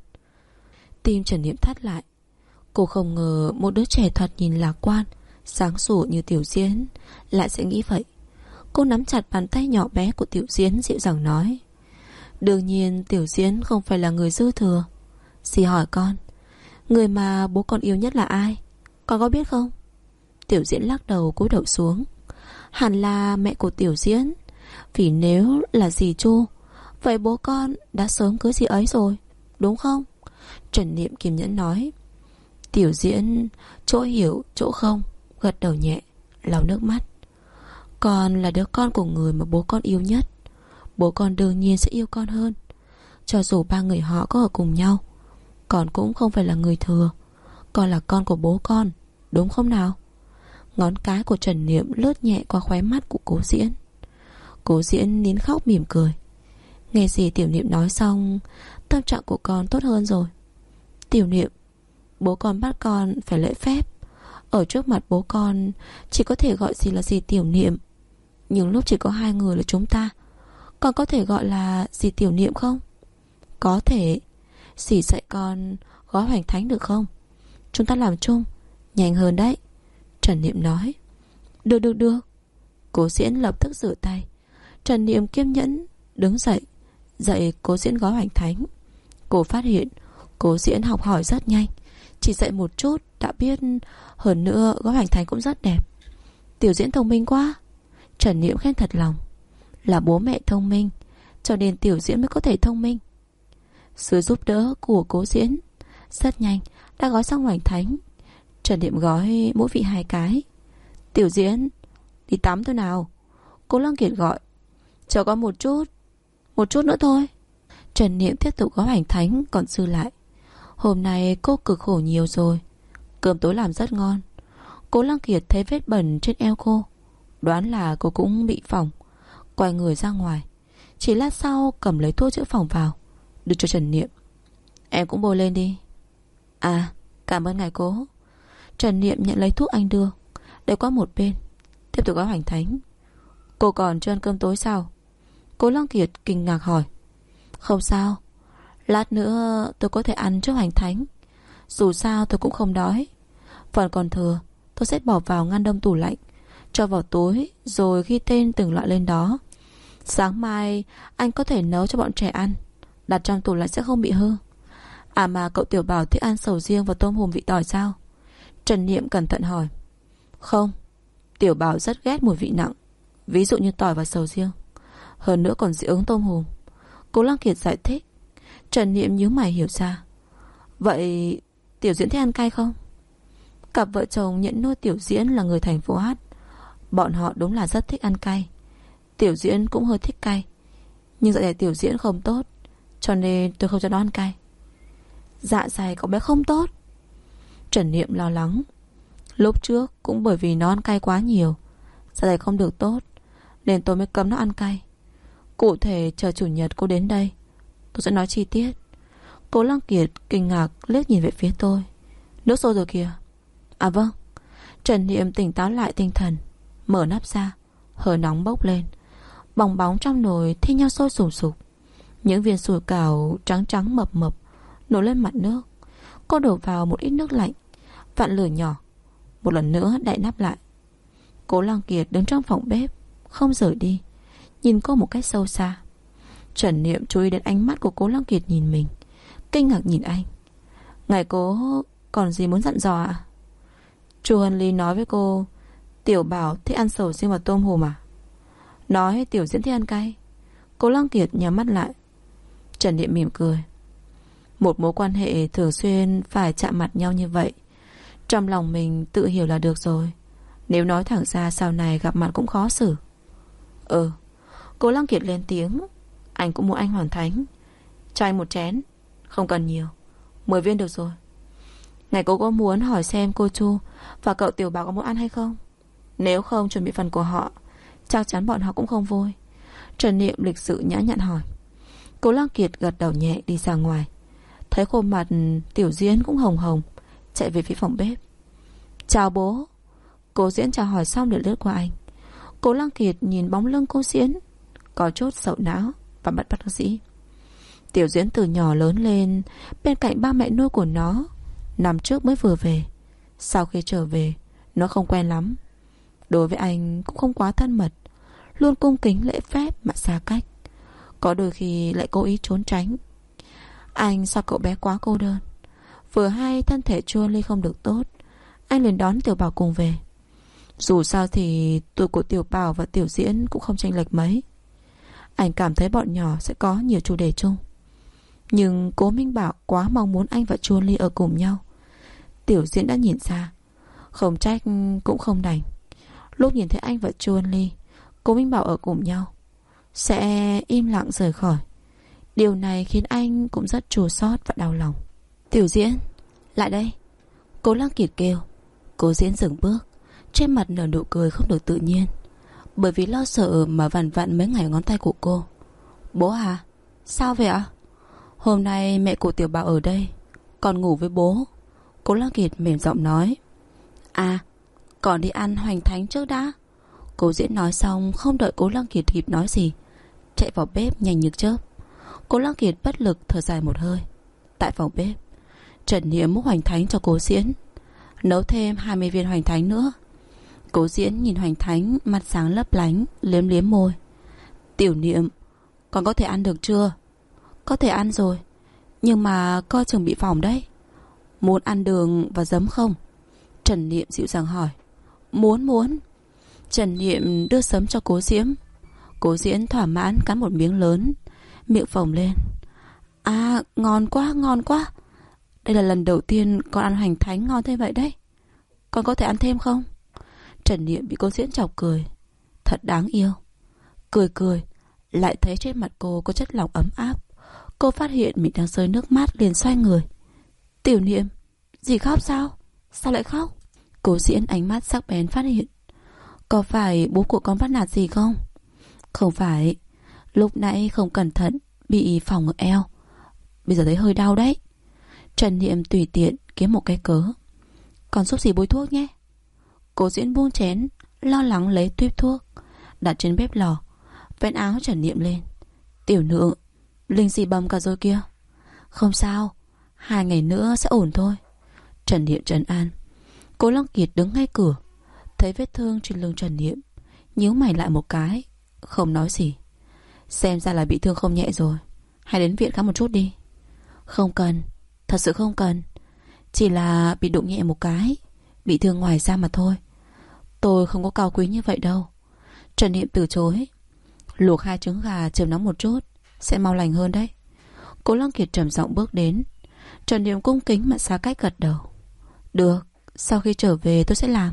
Tim Trần Niệm thắt lại. Cô không ngờ một đứa trẻ thoạt nhìn lạc quan, sáng sủa như Tiểu Diễn lại sẽ nghĩ vậy. Cô nắm chặt bàn tay nhỏ bé của Tiểu Diễn, dịu dàng nói. Đương nhiên Tiểu Diễn không phải là người dư thừa. Dì hỏi con, người mà bố con yêu nhất là ai? Con có biết không? Tiểu Diễn lắc đầu, cúi đầu xuống. Hẳn là mẹ của Tiểu Diễn. Vì nếu là dì Chu, vậy bố con đã sớm cưới dì ấy rồi, đúng không? Trần Niệm kiên nhẫn nói. Tiểu Diễn chỗ hiểu chỗ không, gật đầu nhẹ, lau nước mắt. Con là đứa con của người mà bố con yêu nhất. Bố con đương nhiên sẽ yêu con hơn. Cho dù ba người họ có ở cùng nhau, con cũng không phải là người thừa. Con là con của bố con, đúng không nào? Ngón cái của Trần Niệm lướt nhẹ qua khóe mắt của Cố Diễn. Cố Diễn nín khóc mỉm cười. Nghe gì Tiểu Niệm nói xong, tâm trạng của con tốt hơn rồi. Tiểu Niệm, bố con bắt con phải lễ phép. Ở trước mặt bố con chỉ có thể gọi gì là gì Tiểu Niệm. Nhưng lúc chỉ có hai người là chúng ta, con có thể gọi là gì Tiểu Niệm không? Có thể. Dì dạy con gói hoành thánh được không? Chúng ta làm chung, nhanh hơn đấy. Trần Niệm nói. Được. Cố Diễn lập tức rửa tay. Trần Niệm kiên nhẫn đứng dậy, dạy Cố Diễn gói hoành thánh. Cô phát hiện Cố Diễn học hỏi rất nhanh, chỉ dạy một chút đã biết. Hơn nữa gói hoành thánh cũng rất đẹp. Tiểu Diễn thông minh quá. Trần Niệm khen thật lòng. Là bố mẹ thông minh, cho nên Tiểu Diễn mới có thể thông minh. Sự giúp đỡ của Cố Diễn, rất nhanh đã gói xong hoành thánh. Trần Niệm gói mỗi vị 2 cái. Tiểu Diễn, đi tắm thôi nào. Cố Lăng Kiệt gọi. Chờ con một chút nữa thôi. Trần Niệm tiếp tục gói hoành thánh còn dư lại. Hôm nay cô cực khổ nhiều rồi. Cơm tối làm rất ngon. Cố Lăng Kiệt thấy vết bẩn trên eo cô, đoán là cô cũng bị phỏng, quay người ra ngoài. Chỉ lát sau cầm lấy thuốc chữa phỏng vào, đưa cho Trần Niệm. Em cũng bôi lên đi. À, cảm ơn ngài Cố. Trần Niệm nhận lấy thuốc anh đưa, để qua một bên, tiếp tục gói hoành thánh. Cô còn chưa ăn cơm tối sao? Cố Lăng Kiệt kinh ngạc hỏi. Không sao, lát nữa tôi có thể ăn trước hoành thánh. Dù sao tôi cũng không đói. Phần còn thừa tôi sẽ bỏ vào ngăn đông tủ lạnh, cho vào túi rồi ghi tên từng loại lên đó. Sáng mai anh có thể nấu cho bọn trẻ ăn, đặt trong tủ lạnh sẽ không bị hư. À mà cậu Tiểu Bảo thích ăn sầu riêng và tôm hùm vị tỏi sao? Trần Niệm cẩn thận hỏi. Không, Tiểu Bảo rất ghét mùi vị nặng, ví dụ như tỏi và sầu riêng. Hơn nữa còn dị ứng tôm hùm. Cố Lăng Kiệt giải thích. Trần Niệm nhíu mày hiểu ra. Vậy Tiểu Diễn thích ăn cay không? Cặp vợ chồng nhận nuôi Tiểu Diễn là người thành phố Hát, bọn họ đúng là rất thích ăn cay. Tiểu Diễn cũng hơi thích cay, nhưng dạ dày Tiểu Diễn không tốt, cho nên tôi không cho nó ăn cay. Dạ dày cậu bé không tốt? Trần Niệm lo lắng. Lúc trước cũng bởi vì nó ăn cay quá nhiều, dạ dày không được tốt, nên tôi mới cấm nó ăn cay. Cụ thể chờ chủ nhật cô đến đây, tôi sẽ nói chi tiết. Cố Lăng Kiệt kinh ngạc liếc nhìn về phía tôi. Nước sôi rồi kìa. À vâng. Trần Niệm tỉnh táo lại tinh thần, mở nắp ra. Hơi nóng bốc lên, bong bóng trong nồi thi nhau sôi sùng sục. Những viên sủi cảo trắng trắng mập mập nổi lên mặt nước. Cô đổ vào một ít nước lạnh, vặn lửa nhỏ, một lần nữa đậy nắp lại. Cố Lăng Kiệt đứng trong phòng bếp không rời đi, nhìn cô một cách sâu xa. Trần Niệm chú ý đến ánh mắt của Cố Lăng Kiệt nhìn mình, kinh ngạc nhìn anh. Ngài Cố còn gì muốn dặn dò ạ? Chu Hân Ly nói với cô Tiểu Bảo thích ăn sầu riêng và tôm hùm à? Nói Tiểu Diễn thích ăn cay. Cố Lăng Kiệt nhắm mắt lại. Trần Niệm mỉm cười. Một mối quan hệ thường xuyên phải chạm mặt nhau như vậy, trong lòng mình tự hiểu là được rồi. Nếu nói thẳng ra sau này gặp mặt cũng khó xử. Cố Lăng Kiệt lên tiếng. Anh cũng muốn anh hoàn thánh. Cho anh một chén. Không cần nhiều, 10 viên được rồi. Ngài Cố có muốn hỏi xem cô Chu và cậu Tiểu Bảo có muốn ăn hay không? Nếu không chuẩn bị phần của họ, chắc chắn bọn họ cũng không vui. Trần Niệm lịch sự nhã nhặn hỏi. Cố Lăng Kiệt gật đầu nhẹ đi ra ngoài. Thấy khuôn mặt Tiểu Diễn cũng hồng hồng, chạy về phía phòng bếp. Chào bố. Cố Diễn chào hỏi xong để lướt qua anh. Cố Lăng Kiệt nhìn bóng lưng cô Diễn, có chút sầu não và bất đắc dĩ. Tiểu Diễn từ nhỏ lớn lên bên cạnh ba mẹ nuôi của nó. Năm trước mới vừa về. Sau khi trở về, nó không quen lắm. Đối với anh cũng không quá thân mật, luôn cung kính lễ phép mà xa cách. Có đôi khi lại cố ý trốn tránh. Anh sợ cậu bé quá cô đơn. Vừa hay thân thể Chu Ly không được tốt, anh liền đón Tiểu Bảo cùng về. Dù sao thì tuổi của Tiểu Bảo và Tiểu Diễn cũng không chênh lệch mấy. Anh cảm thấy bọn nhỏ sẽ có nhiều chủ đề chung. Nhưng Cố Minh Bảo quá mong muốn anh và Chu Ly ở cùng nhau. Tiểu Diễn đã nhìn ra, không trách cũng không đành. Lúc nhìn thấy anh và Chu Ly, Cố Minh Bảo ở cùng nhau sẽ im lặng rời khỏi. Điều này khiến anh cũng rất chua xót và đau lòng. Tiểu Diễn, lại đây. Cố Lăng Kiệt kêu. Cố Diễn dừng bước, trên mặt nở nụ cười không được tự nhiên, bởi vì lo sợ mà vằn vặn mấy ngày ngón tay của cô. Bố à? Sao vậy ạ? Hôm nay mẹ của Tiểu Bảo ở đây, còn ngủ với bố. Cố Lăng Kiệt mềm giọng nói. À, còn đi ăn hoành thánh trước đã. Cố Diễn nói xong, không đợi Cố Lăng Kiệt kịp nói gì, chạy vào bếp nhanh như chớp. Cố Lăng Kiệt bất lực thở dài một hơi. Tại phòng bếp, Trần Niệm múc hoành thánh cho Cố Diễn, nấu thêm 20 viên hoành thánh nữa. Cố Diễn nhìn hoành thánh, mặt sáng lấp lánh, liếm liếm môi. Tiểu Niệm, con có thể ăn được chưa? Có thể ăn rồi, nhưng mà coi chừng bị phỏng đấy. Muốn ăn đường và giấm không? Trần Niệm dịu dàng hỏi. Muốn. Trần Niệm đưa sấm cho Cố Diễn. Cố Diễn thỏa mãn cắn một miếng lớn, miệng phồng lên. À, ngon quá. Đây là lần đầu tiên con ăn hoành thánh ngon thế vậy đấy. Con có thể ăn thêm không? Trần Niệm bị Cố Diễn chọc cười. Thật đáng yêu. Cười lại thấy trên mặt cô có chất lỏng ấm áp. Cô phát hiện mình đang rơi nước mắt, liền xoay người. Tiểu Niệm, dì khóc sao? Sao lại khóc? Cố Diễn ánh mắt sắc bén phát hiện. Có phải bố của con bắt nạt gì không? Không phải. Lúc nãy không cẩn thận bị phỏng ở eo, bây giờ thấy hơi đau đấy. Trần Niệm tùy tiện kiếm một cái cớ. Còn giúp dì bôi thuốc nhé. Cố Diễn buông chén, lo lắng lấy tuýp thuốc, đặt trên bếp lò, vén áo Trần Niệm lên. Tiểu Nượng, Linh dì bầm cả rồi kia. Không sao, 2 ngày nữa sẽ ổn thôi. Trần Niệm trấn an. Cố Lăng Kiệt đứng ngay cửa, thấy vết thương trên lưng Trần Niệm, nhíu mày lại một cái, không nói gì. Xem ra là bị thương không nhẹ rồi. Hãy đến viện khám một chút đi. Không cần, thật sự không cần. Chỉ là bị đụng nhẹ một cái, bị thương ngoài da mà thôi. Tôi không có cao quý như vậy đâu. Trần Niệm từ chối. Luộc 2 trứng gà chườm nóng một chút, sẽ mau lành hơn đấy. Cố Lăng Kiệt trầm giọng bước đến. Trần Niệm cung kính mà xa cách gật đầu. Được, sau khi trở về tôi sẽ làm.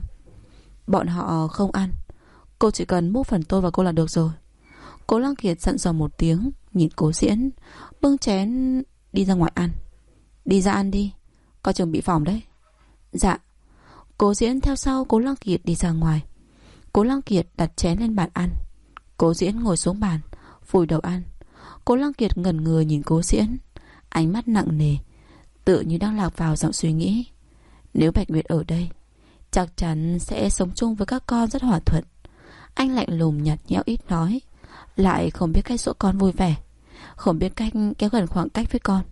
Bọn họ không ăn, cô chỉ cần múc phần tôi và cô là được rồi. Cố Lăng Kiệt dặn dò một tiếng, nhìn Cố Diễn, bưng chén đi ra ngoài ăn. Đi ra ăn đi, coi chừng bị phỏng đấy. Dạ. Cố Diễn theo sau Cố Lăng Kiệt đi ra ngoài. Cố Lăng Kiệt đặt chén lên bàn ăn. Cố Diễn ngồi xuống bàn, vùi đầu ăn. Cố Lăng Kiệt ngẩn người nhìn Cố Diễn, ánh mắt nặng nề, tự như đang lạc vào dòng suy nghĩ. Nếu Bạch Nguyệt ở đây, chắc chắn sẽ sống chung với các con rất hòa thuận. Anh lạnh lùng nhạt nhẽo ít nói, lại không biết cách dỗ con vui vẻ, không biết cách kéo gần khoảng cách với con.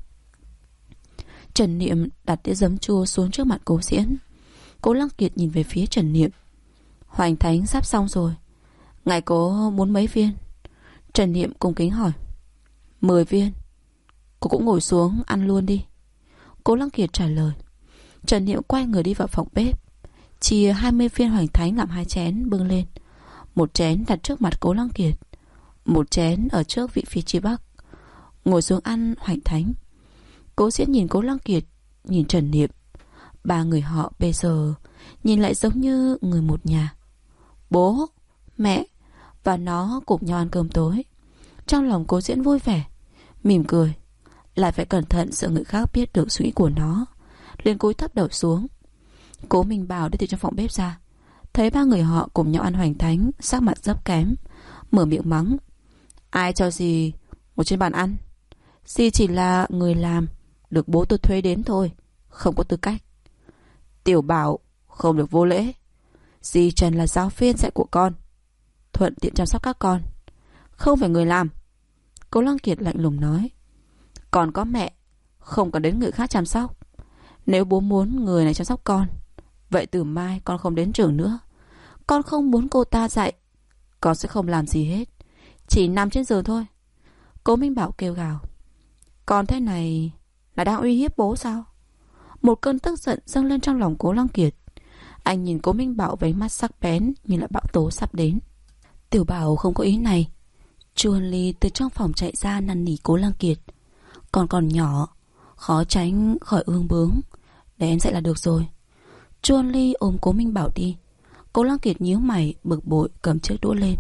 Trần Niệm đặt đĩa giấm chua xuống trước mặt Cố Diễn. Cố Lăng Kiệt nhìn về phía Trần Niệm. Hoành thánh sắp xong rồi, ngài cố muốn mấy viên? Trần Niệm cung kính hỏi. 10 viên. Cô cũng ngồi xuống ăn luôn đi. Cố Lăng Kiệt trả lời. Trần Niệm quay người đi vào phòng bếp, chia 20 viên hoành thánh làm 2 chén bưng lên. Một chén đặt trước mặt Cố Lăng Kiệt, một chén ở trước vị phía chi bắc. Ngồi xuống ăn hoành thánh. Cố Diễn nhìn Cố Lăng Kiệt, nhìn Trần Niệm. 3 người họ bây giờ nhìn lại giống như người một nhà. Bố, mẹ và nó cùng nhau ăn cơm tối. Trong lòng Cố Diễn vui vẻ, mỉm cười, lại phải cẩn thận sợ người khác biết được suy nghĩ của nó, liền cúi thấp đầu xuống. Cố Minh Bảo đi từ trong phòng bếp ra, thấy 3 người họ cùng nhau ăn hoành thánh, sắc mặt dấp kém, mở miệng mắng. Ai cho dì ngồi trên bàn ăn? Dì chỉ là người làm, được bố tôi thuê đến thôi, không có tư cách. Tiểu Bảo, không được vô lễ. Dì Trần là giáo viên dạy của con, thuận tiện chăm sóc các con, không phải người làm. Cố Lăng Kiệt lạnh lùng nói. Còn có mẹ, không cần đến người khác chăm sóc. Nếu bố muốn người này chăm sóc con, vậy từ mai con không đến trường nữa. Con không muốn cô ta dạy, con sẽ không làm gì hết, chỉ nằm trên giường thôi. Cố Minh Bảo kêu gào. Con thế này là đang uy hiếp bố sao? Một cơn tức giận dâng lên trong lòng Cố Lăng Kiệt. Anh nhìn Cố Minh Bảo với mắt sắc bén như là bão tố sắp đến. Tiểu Bảo không có ý này. Chu Hân Ly từ trong phòng chạy ra năn nỉ Cố Lăng Kiệt. Con còn nhỏ, khó tránh khỏi ương bướng, để em dạy là được rồi. Chu Hân Ly ôm Cố Minh Bảo đi. Cố Lăng Kiệt nhíu mày bực bội cầm chiếc đũa lên,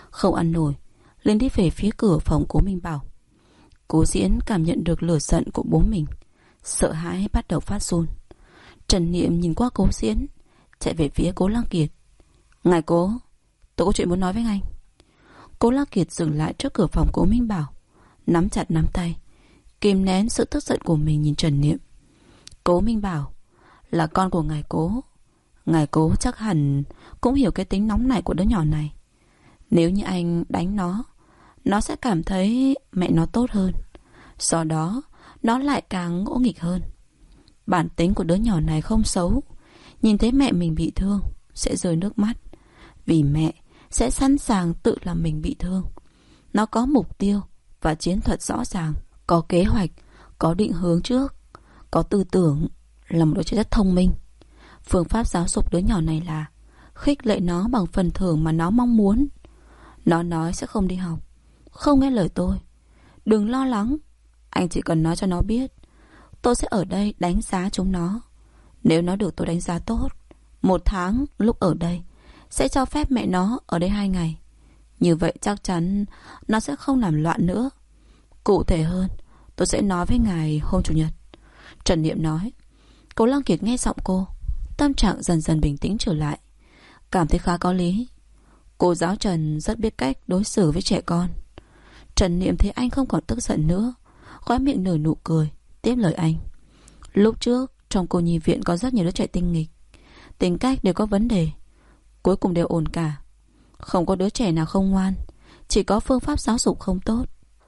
Không ăn nổi, lên đi về phía cửa phòng Cố Minh Bảo. Cố Diễn cảm nhận được lửa giận của bố mình, sợ hãi bắt đầu phát run. Trần Niệm nhìn qua Cố Diễn, chạy về phía Cố Lăng Kiệt. Ngài Cố, tôi có chuyện muốn nói với anh. Cố Lăng Kiệt dừng lại trước cửa phòng Cố Minh Bảo, nắm chặt nắm tay, kìm nén sự tức giận của mình nhìn Trần Niệm. Cố Minh Bảo là con của ngài Cố. Ngài Cố chắc hẳn cũng hiểu cái tính nóng nảy của đứa nhỏ này. Nếu như anh đánh nó sẽ cảm thấy mẹ nó tốt hơn. Do đó nó lại càng ngỗ nghịch hơn. Bản tính của đứa nhỏ này không xấu. Nhìn thấy mẹ mình bị thương sẽ rơi nước mắt, vì mẹ sẽ sẵn sàng tự làm mình bị thương. Nó có mục tiêu và chiến thuật rõ ràng, có kế hoạch, có định hướng trước, có tư tưởng, là một đứa trẻ rất thông minh. Phương pháp giáo dục đứa nhỏ này là khích lệ nó bằng phần thưởng mà nó mong muốn. Nó nói sẽ không đi học, không nghe lời tôi. Đừng lo lắng, anh chỉ cần nói cho nó biết tôi sẽ ở đây đánh giá chúng nó. Nếu nó được tôi đánh giá tốt, 1 tháng lúc ở đây sẽ cho phép mẹ nó ở đây 2 ngày. Như vậy chắc chắn nó sẽ không làm loạn nữa. Cụ thể hơn, tôi sẽ nói với ngài hôm Chủ nhật. Trần Niệm nói. Cố Lăng Kiệt nghe giọng cô, tâm trạng dần dần bình tĩnh trở lại, cảm thấy khá có lý. Cô giáo Trần rất biết cách đối xử với trẻ con. Trần Niệm thấy anh không còn tức giận nữa, khóe miệng nở nụ cười, tiếp lời anh. Lúc trước trong cô nhi viện có rất nhiều đứa trẻ tinh nghịch, tính cách đều có vấn đề, cuối cùng đều ổn cả. Không có đứa trẻ nào không ngoan, chỉ có phương pháp giáo dục không tốt.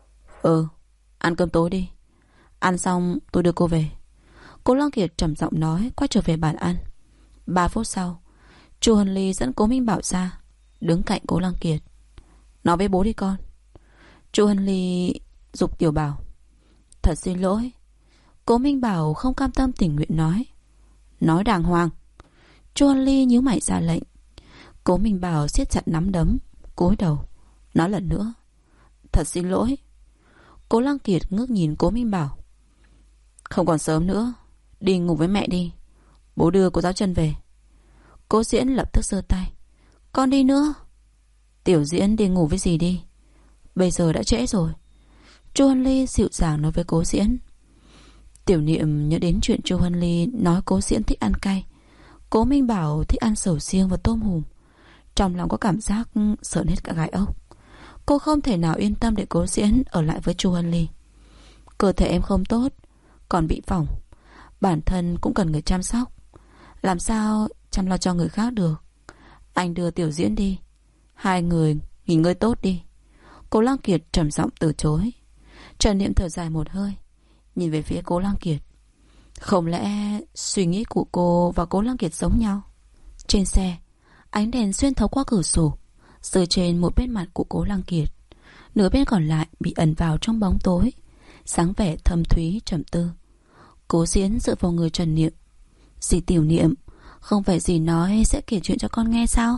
Ăn cơm tối đi. Ăn xong tôi đưa cô về. Cố Lăng Kiệt trầm giọng nói, quay trở về bàn ăn. 3 phút sau, Chu Hân Ly dẫn Cố Minh Bảo ra, đứng cạnh Cố Lăng Kiệt. Nói với bố đi con. Chu Hân Ly giục Tiểu Bảo. Thật xin lỗi. Cố Minh Bảo không cam tâm tình nguyện nói. Nói đàng hoàng. Chu Hân Ly nhíu mày ra lệnh. Cố Minh Bảo siết chặt nắm đấm, cúi đầu nói lần nữa. Thật xin lỗi. Cố Lăng Kiệt ngước nhìn Cố Minh Bảo. Không còn sớm nữa, đi ngủ với mẹ đi. Bố đưa cô giáo Trần về. Cố Diễn lập tức giơ tay. Con đi nữa. Tiểu Diễn đi ngủ với dì đi, bây giờ đã trễ rồi. Chu Hân Ly dịu dàng nói với Cố Diễn. Tiểu Niệm nhớ đến chuyện Chu Hân Ly nói Cố Diễn thích ăn cay, Cố Minh Bảo thích ăn sầu riêng và tôm hùm. Trong lòng có cảm giác sởn hết cả gai ốc. Cô không thể nào yên tâm để Cố Diễn ở lại với Chu Hân Ly. Cơ thể em không tốt, còn bị phỏng, bản thân cũng cần người chăm sóc. Làm sao chăm lo cho người khác được. Anh đưa Tiểu Diễn đi, 2 người nghỉ ngơi tốt đi. Cố Lăng Kiệt trầm giọng từ chối. Trần Niệm thở dài một hơi, nhìn về phía Cố Lăng Kiệt. Không lẽ suy nghĩ của cô và Cố Lăng Kiệt giống nhau? Trên xe, ánh đèn xuyên thấu qua cửa sổ, rơi trên một bên mặt của Cố Lăng Kiệt, nửa bên còn lại bị ẩn vào trong bóng tối, sáng vẻ thâm thúy trầm tư. Cố Diễn dựa vào người Trần Niệm. Dì Tiểu Niệm, không phải dì nói sẽ kể chuyện cho con nghe sao?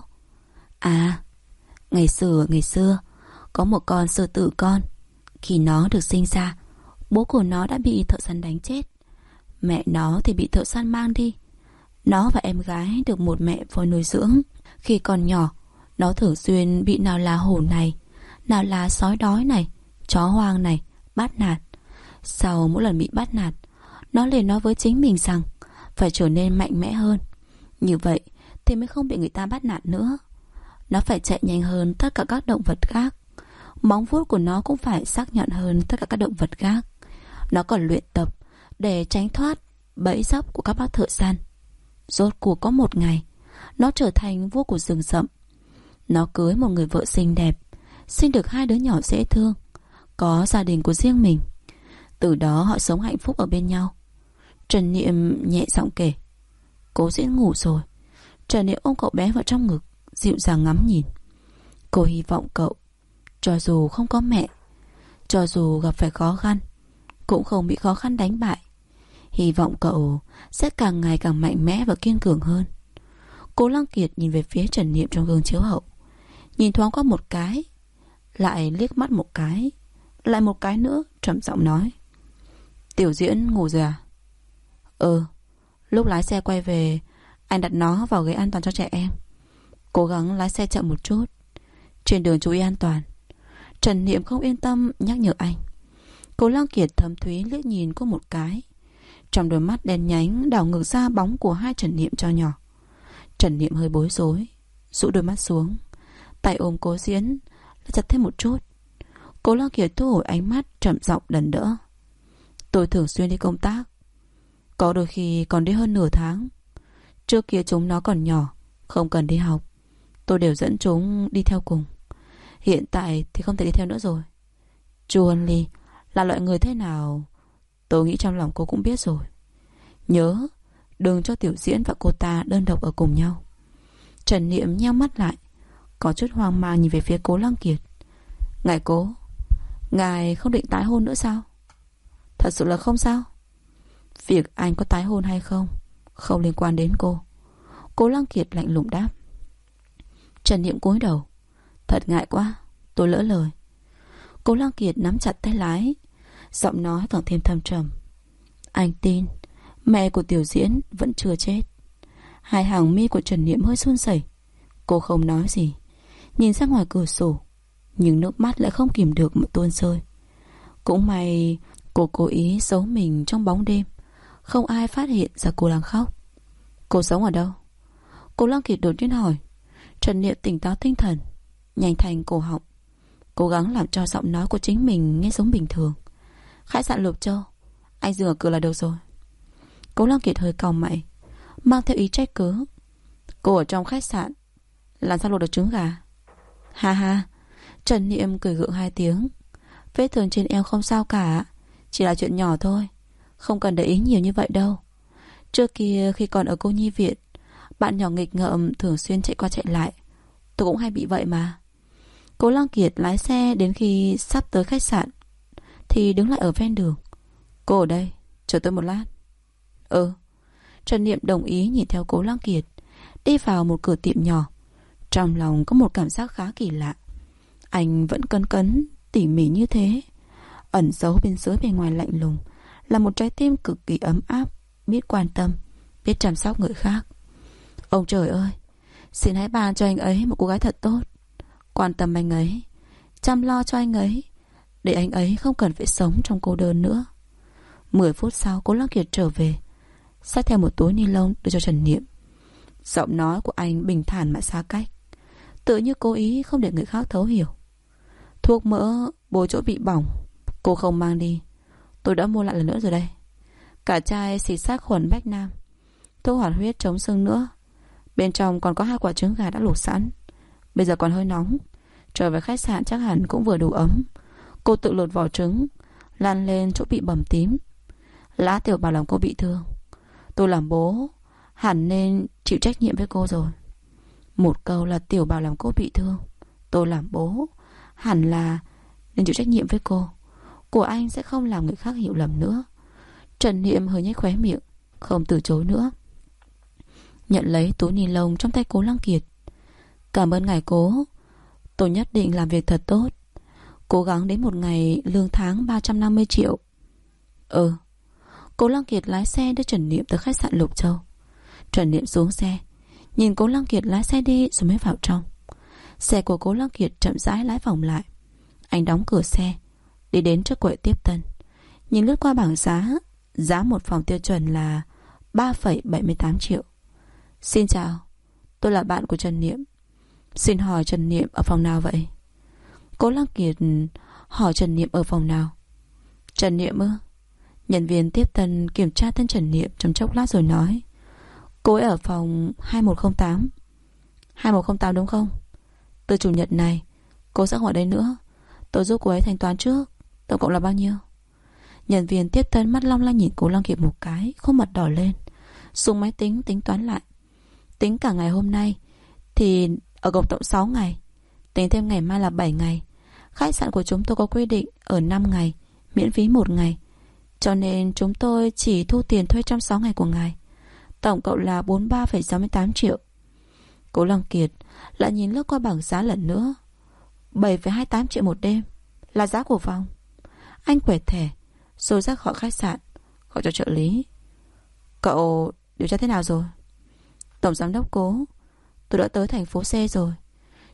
À, ngày xưa có một con sư tử con. Khi nó được sinh ra, bố của nó đã bị thợ săn đánh chết, mẹ nó thì bị thợ săn mang đi. Nó và em gái được một mẹ phôi nuôi dưỡng. Khi còn nhỏ, nó thường xuyên bị nào là hổ này, nào là sói đói này, chó hoang này bắt nạt. Sau mỗi lần bị bắt nạt, nó liền nói với chính mình rằng phải trở nên mạnh mẽ hơn, như vậy thì mới không bị người ta bắt nạt nữa. Nó phải chạy nhanh hơn tất cả các động vật khác, móng vuốt của nó cũng phải sắc nhọn hơn tất cả các động vật khác. Nó còn luyện tập để tránh thoát bẫy dấp của các bác thợ săn. Rốt cuộc có một ngày, nó trở thành vua của rừng rậm. Nó cưới một người vợ xinh đẹp, sinh được 2 đứa nhỏ dễ thương, có gia đình của riêng mình. Từ đó họ sống hạnh phúc ở bên nhau. Trần Niệm nhẹ giọng kể. Cố Diễn ngủ rồi. Trần Niệm ôm cậu bé vào trong ngực, dịu dàng ngắm nhìn. Cô hy vọng cậu, cho dù không có mẹ, cho dù gặp phải khó khăn, cũng không bị khó khăn đánh bại. Hy vọng cậu sẽ càng ngày càng mạnh mẽ và kiên cường hơn. Cố Lăng Kiệt nhìn về phía Trần Niệm trong gương chiếu hậu, nhìn thoáng qua một cái, lại liếc mắt một cái, lại một cái nữa, trầm giọng nói. Tiểu Diễn ngủ rồi à? Lúc lái xe quay về, anh đặt nó vào ghế an toàn cho trẻ em. Cố gắng lái xe chậm một chút. Trên đường chú ý an toàn. Trần Niệm không yên tâm nhắc nhở anh. Cố Lăng Kiệt thấm thúy liếc nhìn cô một cái. Trong đôi mắt đen nhánh đảo ngược ra bóng của hai Trần Niệm cho nhỏ. Trần Niệm hơi bối rối, rũ đôi mắt xuống, tay ôm Cố Diễn, lại chặt thêm một chút. Cố Lăng Kiệt thu hồi ánh mắt, trầm giọng lần nữa. Tôi thường xuyên đi công tác, có đôi khi còn đi hơn nửa tháng. Trước kia chúng nó còn nhỏ, không cần đi học, tôi đều dẫn chúng đi theo cùng. Hiện tại thì không thể đi theo nữa rồi. Chu Hân Ly là loại người thế nào, tôi nghĩ trong lòng cô cũng biết rồi. Nhớ đừng cho Tiểu Diễn và cô ta đơn độc ở cùng nhau. Trần Niệm nheo mắt lại, có chút hoang mang nhìn về phía Cố Lăng Kiệt. Ngài Cố, ngài không định tái hôn nữa sao? Thật sự là không sao? Việc anh có tái hôn hay không không liên quan đến cô. Cố Lăng Kiệt lạnh lùng đáp. Trần Niệm cúi đầu. Thật ngại quá, tôi lỡ lời. Cố Lăng Kiệt nắm chặt tay lái, giọng nói càng thêm thâm trầm. Anh tin mẹ của Tiểu Diễn vẫn chưa chết. Hai hàng mi của Trần Niệm hơi run rẩy. Cô không nói gì, nhìn ra ngoài cửa sổ, nhưng nước mắt lại không kìm được mà tuôn rơi. Cũng may cô cố ý giấu mình trong bóng đêm, không ai phát hiện ra cô đang khóc. Cô sống ở đâu? Cố Lăng Kiệt đột nhiên hỏi. Trần Niệm tỉnh táo tinh thần, nhanh thành cổ họng, cố gắng làm cho giọng nói của chính mình nghe giống bình thường. Khách sạn Lục Châu, anh dừng ở cửa là được rồi. Cố Lăng Kiệt hơi cau mày, mang theo ý trách cứ. Cô ở trong khách sạn làm sao luộc được trứng gà? Ha ha. Trần Niệm cười gượng hai tiếng. Vết thương trên eo không sao cả, chỉ là chuyện nhỏ thôi, không cần để ý nhiều như vậy đâu. Trước kia khi còn ở cô nhi viện, bạn nhỏ nghịch ngợm thường xuyên chạy qua chạy lại, tôi cũng hay bị vậy mà. Cố Lăng Kiệt lái xe đến khi sắp tới khách sạn thì đứng lại ở ven đường. Cô ở đây, chờ tôi một lát. Ừ. Trần Niệm đồng ý nhìn theo Cố Lăng Kiệt đi vào một cửa tiệm nhỏ. Trong lòng có một cảm giác khá kỳ lạ. Anh vẫn cấn cấn tỉ mỉ như thế, ẩn giấu bên dưới bề ngoài lạnh lùng là một trái tim cực kỳ ấm áp, biết quan tâm, biết chăm sóc người khác. Ông trời ơi, xin hãy ban cho anh ấy một cô gái thật tốt, quan tâm anh ấy, chăm lo cho anh ấy, để anh ấy không cần phải sống trong cô đơn nữa. 10 phút sau, Cố Lăng Kiệt trở về, xách theo một túi ni lông đưa cho Trần Niệm. Giọng nói của anh bình thản mà xa cách, tựa như cố ý không để người khác thấu hiểu. Thuốc mỡ bôi chỗ bị bỏng, cô không mang đi, tôi đã mua lại lần nữa rồi đây. Cả chai xịt sát khuẩn Bách Nam, thuốc hoạt huyết chống sưng nữa. Bên trong còn có 2 quả trứng gà đã luộc sẵn, bây giờ còn hơi nóng, trở về khách sạn chắc hẳn cũng vừa đủ ấm. Cô tự lột vỏ trứng, lăn lên chỗ bị bầm tím. Lã Tiểu bảo lòng cô bị thương, tôi làm bố hẳn nên chịu trách nhiệm với cô rồi. Một câu là Tiểu bảo làm cô bị thương, tôi làm bố hẳn là nên chịu trách nhiệm với cô. Của anh sẽ không làm người khác hiểu lầm nữa. Trần Niệm hơi nhếch khóe miệng, không từ chối nữa, nhận lấy túi ni lông trong tay Cố Lăng Kiệt. Cảm ơn ngài Cố, tôi nhất định làm việc thật tốt, cố gắng đến một ngày lương tháng 350 triệu. Ừ. Cố Lăng Kiệt lái xe đưa Trần Niệm tới khách sạn Lục Châu. Trần Niệm xuống xe, nhìn Cố Lăng Kiệt lái xe đi rồi mới vào trong. Xe của Cố Lăng Kiệt chậm rãi lái vòng lại. Anh đóng cửa xe, đi đến trước quầy tiếp tân, nhìn lướt qua bảng giá. Giá một phòng tiêu chuẩn là 3,78 triệu. Xin chào, tôi là bạn của Trần Niệm. Xin hỏi Trần Niệm ở phòng nào vậy? Cố Lăng Kiệt hỏi Trần Niệm ở phòng nào. Trần Niệm ư? Nhân viên tiếp tân kiểm tra tên Trần Niệm trong chốc lát rồi nói. Cô ấy ở phòng 2108. 2108 đúng không? Từ chủ nhật này cô sẽ không ở đây nữa, tôi giúp cô ấy thanh toán trước. Tổng cộng là bao nhiêu? Nhân viên tiếp tân mắt long lanh nhìn Cố Lăng Kiệt một cái, khuôn mặt đỏ lên, dùng máy tính tính toán lại. Tính cả ngày hôm nay thì ở tổng cộng 6 ngày, tính thêm ngày mai là 7 ngày. Khách sạn của chúng tôi có quy định ở 5 ngày miễn phí 1 ngày, cho nên chúng tôi chỉ thu tiền thuê trong 6 ngày của ngài. Tổng cộng là 43,68 triệu. Cố Lăng Kiệt lại nhìn lướt qua bảng giá lần nữa. 7,28 triệu một đêm là giá của phòng. Anh quẹt thẻ rồi ra khỏi khách sạn, gọi cho trợ lý. Cậu điều tra thế nào rồi? Tổng giám đốc Cố, tôi đã tới thành phố C rồi.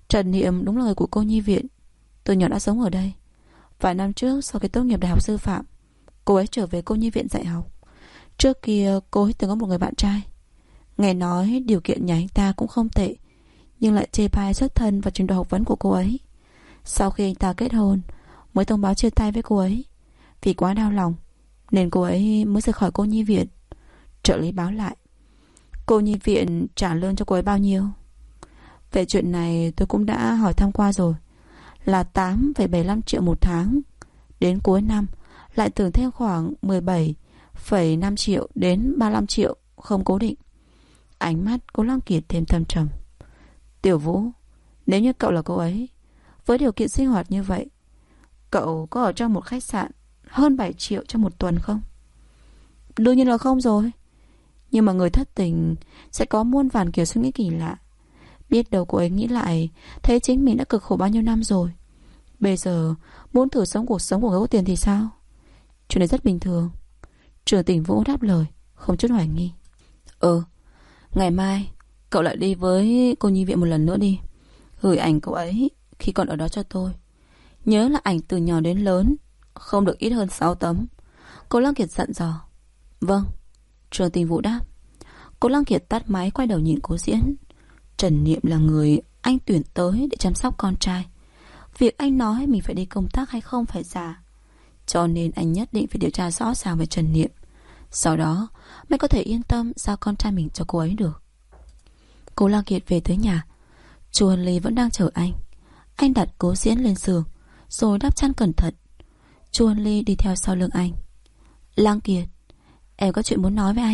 Trần Niệm đúng là người của cô nhi viện. Từ nhỏ đã sống ở đây. Vài năm trước sau khi tốt nghiệp đại học sư phạm, cô ấy trở về cô nhi viện dạy học. Trước kia cô ấy từng có một người bạn trai. Nghe nói điều kiện nhà anh ta cũng không tệ, nhưng lại chê bai xuất thân và trình độ học vấn của cô ấy. Sau khi anh ta kết hôn mới thông báo chia tay với cô ấy. Vì quá đau lòng nên cô ấy mới rời khỏi cô nhi viện. Trợ lý báo lại, cô nhi viện trả lương cho cô ấy bao nhiêu? Về chuyện này tôi cũng đã hỏi thăm qua rồi, là 8,75 triệu một tháng. Đến cuối năm lại tưởng thêm khoảng 17,5 triệu đến 35 triệu, không cố định. Ánh mắt cô Lăng Kiệt thêm thâm trầm. Tiểu Vũ, nếu như cậu là cô ấy, với điều kiện sinh hoạt như vậy, cậu có ở trong một khách sạn hơn 7 triệu trong một tuần không? Đương nhiên là không rồi. Nhưng mà người thất tình sẽ có muôn vàn kiểu suy nghĩ kỳ lạ. Biết đâu cô ấy nghĩ lại thấy chính mình đã cực khổ bao nhiêu năm rồi, bây giờ muốn thử sống cuộc sống của người có tiền thì sao? Chuyện này rất bình thường. Trường Tỉnh Vũ đáp lời không chút hoài nghi. Ngày mai cậu lại đi với cô nhi viện một lần nữa đi. Gửi ảnh cậu ấy khi còn ở đó cho tôi. Nhớ là ảnh từ nhỏ đến lớn, không được ít hơn 6 tấm. Cô Lăng Kiệt dặn dò. Vâng, Trường Tỉnh Vũ đáp. Cô Lăng Kiệt tắt máy quay đầu nhìn Cố Diễn. Trần Niệm là người anh tuyển tới để chăm sóc con trai. Việc anh nói mình phải đi công tác hay không phải giả, cho nên anh nhất định phải điều tra rõ ràng về Trần Niệm. Sau đó mới có thể yên tâm giao con trai mình cho cô ấy được. Cô Lăng Kiệt về tới nhà. Chu Hân Ly vẫn đang chờ anh. Anh đặt Cố Diễn lên giường rồi đắp chăn cẩn thận. Chu Hân Ly đi theo sau lưng anh. Lăng Kiệt, em có chuyện muốn nói với anh.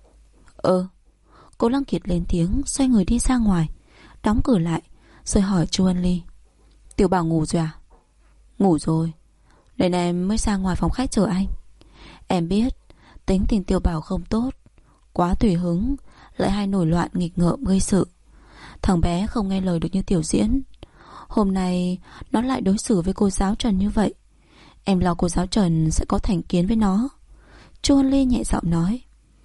Cô Lăng Kiệt lên tiếng, xoay người đi ra ngoài, đóng cửa lại, rồi hỏi Chu Hân Ly. Tiểu Bảo ngủ rồi à? Ngủ rồi, nên em mới ra ngoài phòng khách chờ anh. Em biết tính tình Tiểu Bảo không tốt, quá tùy hứng, lại hay nổi loạn nghịch ngợm gây sự. Thằng bé không nghe lời được như Tiểu Diễn. Hôm nay nó lại đối xử với cô giáo Trần như vậy. Em lo cô giáo Trần sẽ có thành kiến với nó. Chu Hân Ly nhẹ giọng nói.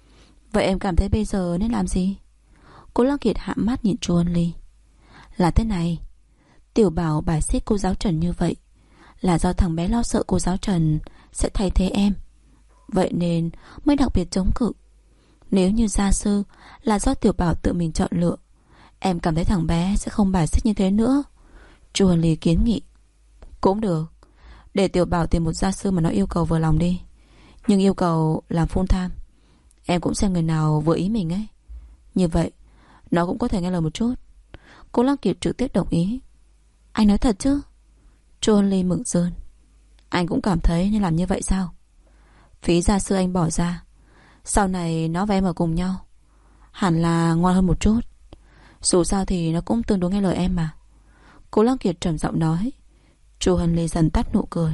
Vậy em cảm thấy bây giờ nên làm gì? Cô Lăng Kiệt hạ mắt nhìn Chu Hân Ly. Là thế này, Tiểu Bảo bài xích cô giáo Trần như vậy là do thằng bé lo sợ cô giáo Trần sẽ thay thế em, vậy nên mới đặc biệt chống cự. Nếu như gia sư là do Tiểu Bảo tự mình chọn lựa, em cảm thấy thằng bé sẽ không bài xích như thế nữa. Chu Hân Ly kiến nghị. Cũng được, để Tiểu Bảo tìm một gia sư mà nó yêu cầu vừa lòng đi, nhưng yêu cầu làm full time. Em cũng xem người nào vừa ý mình ấy, như vậy nó cũng có thể nghe lời một chút. Cô Lăng Kiệt trực tiếp đồng ý. Anh nói thật chứ? Chu Hân Ly mừng rơn. Anh cũng cảm thấy nên làm như vậy sao? Phí gia sư anh bỏ ra, sau này nó và em ở cùng nhau hẳn là ngoan hơn một chút. Dù sao thì nó cũng tương đối nghe lời em mà. Cô Lăng Kiệt trầm giọng nói. Chu Hân Ly dần tắt nụ cười.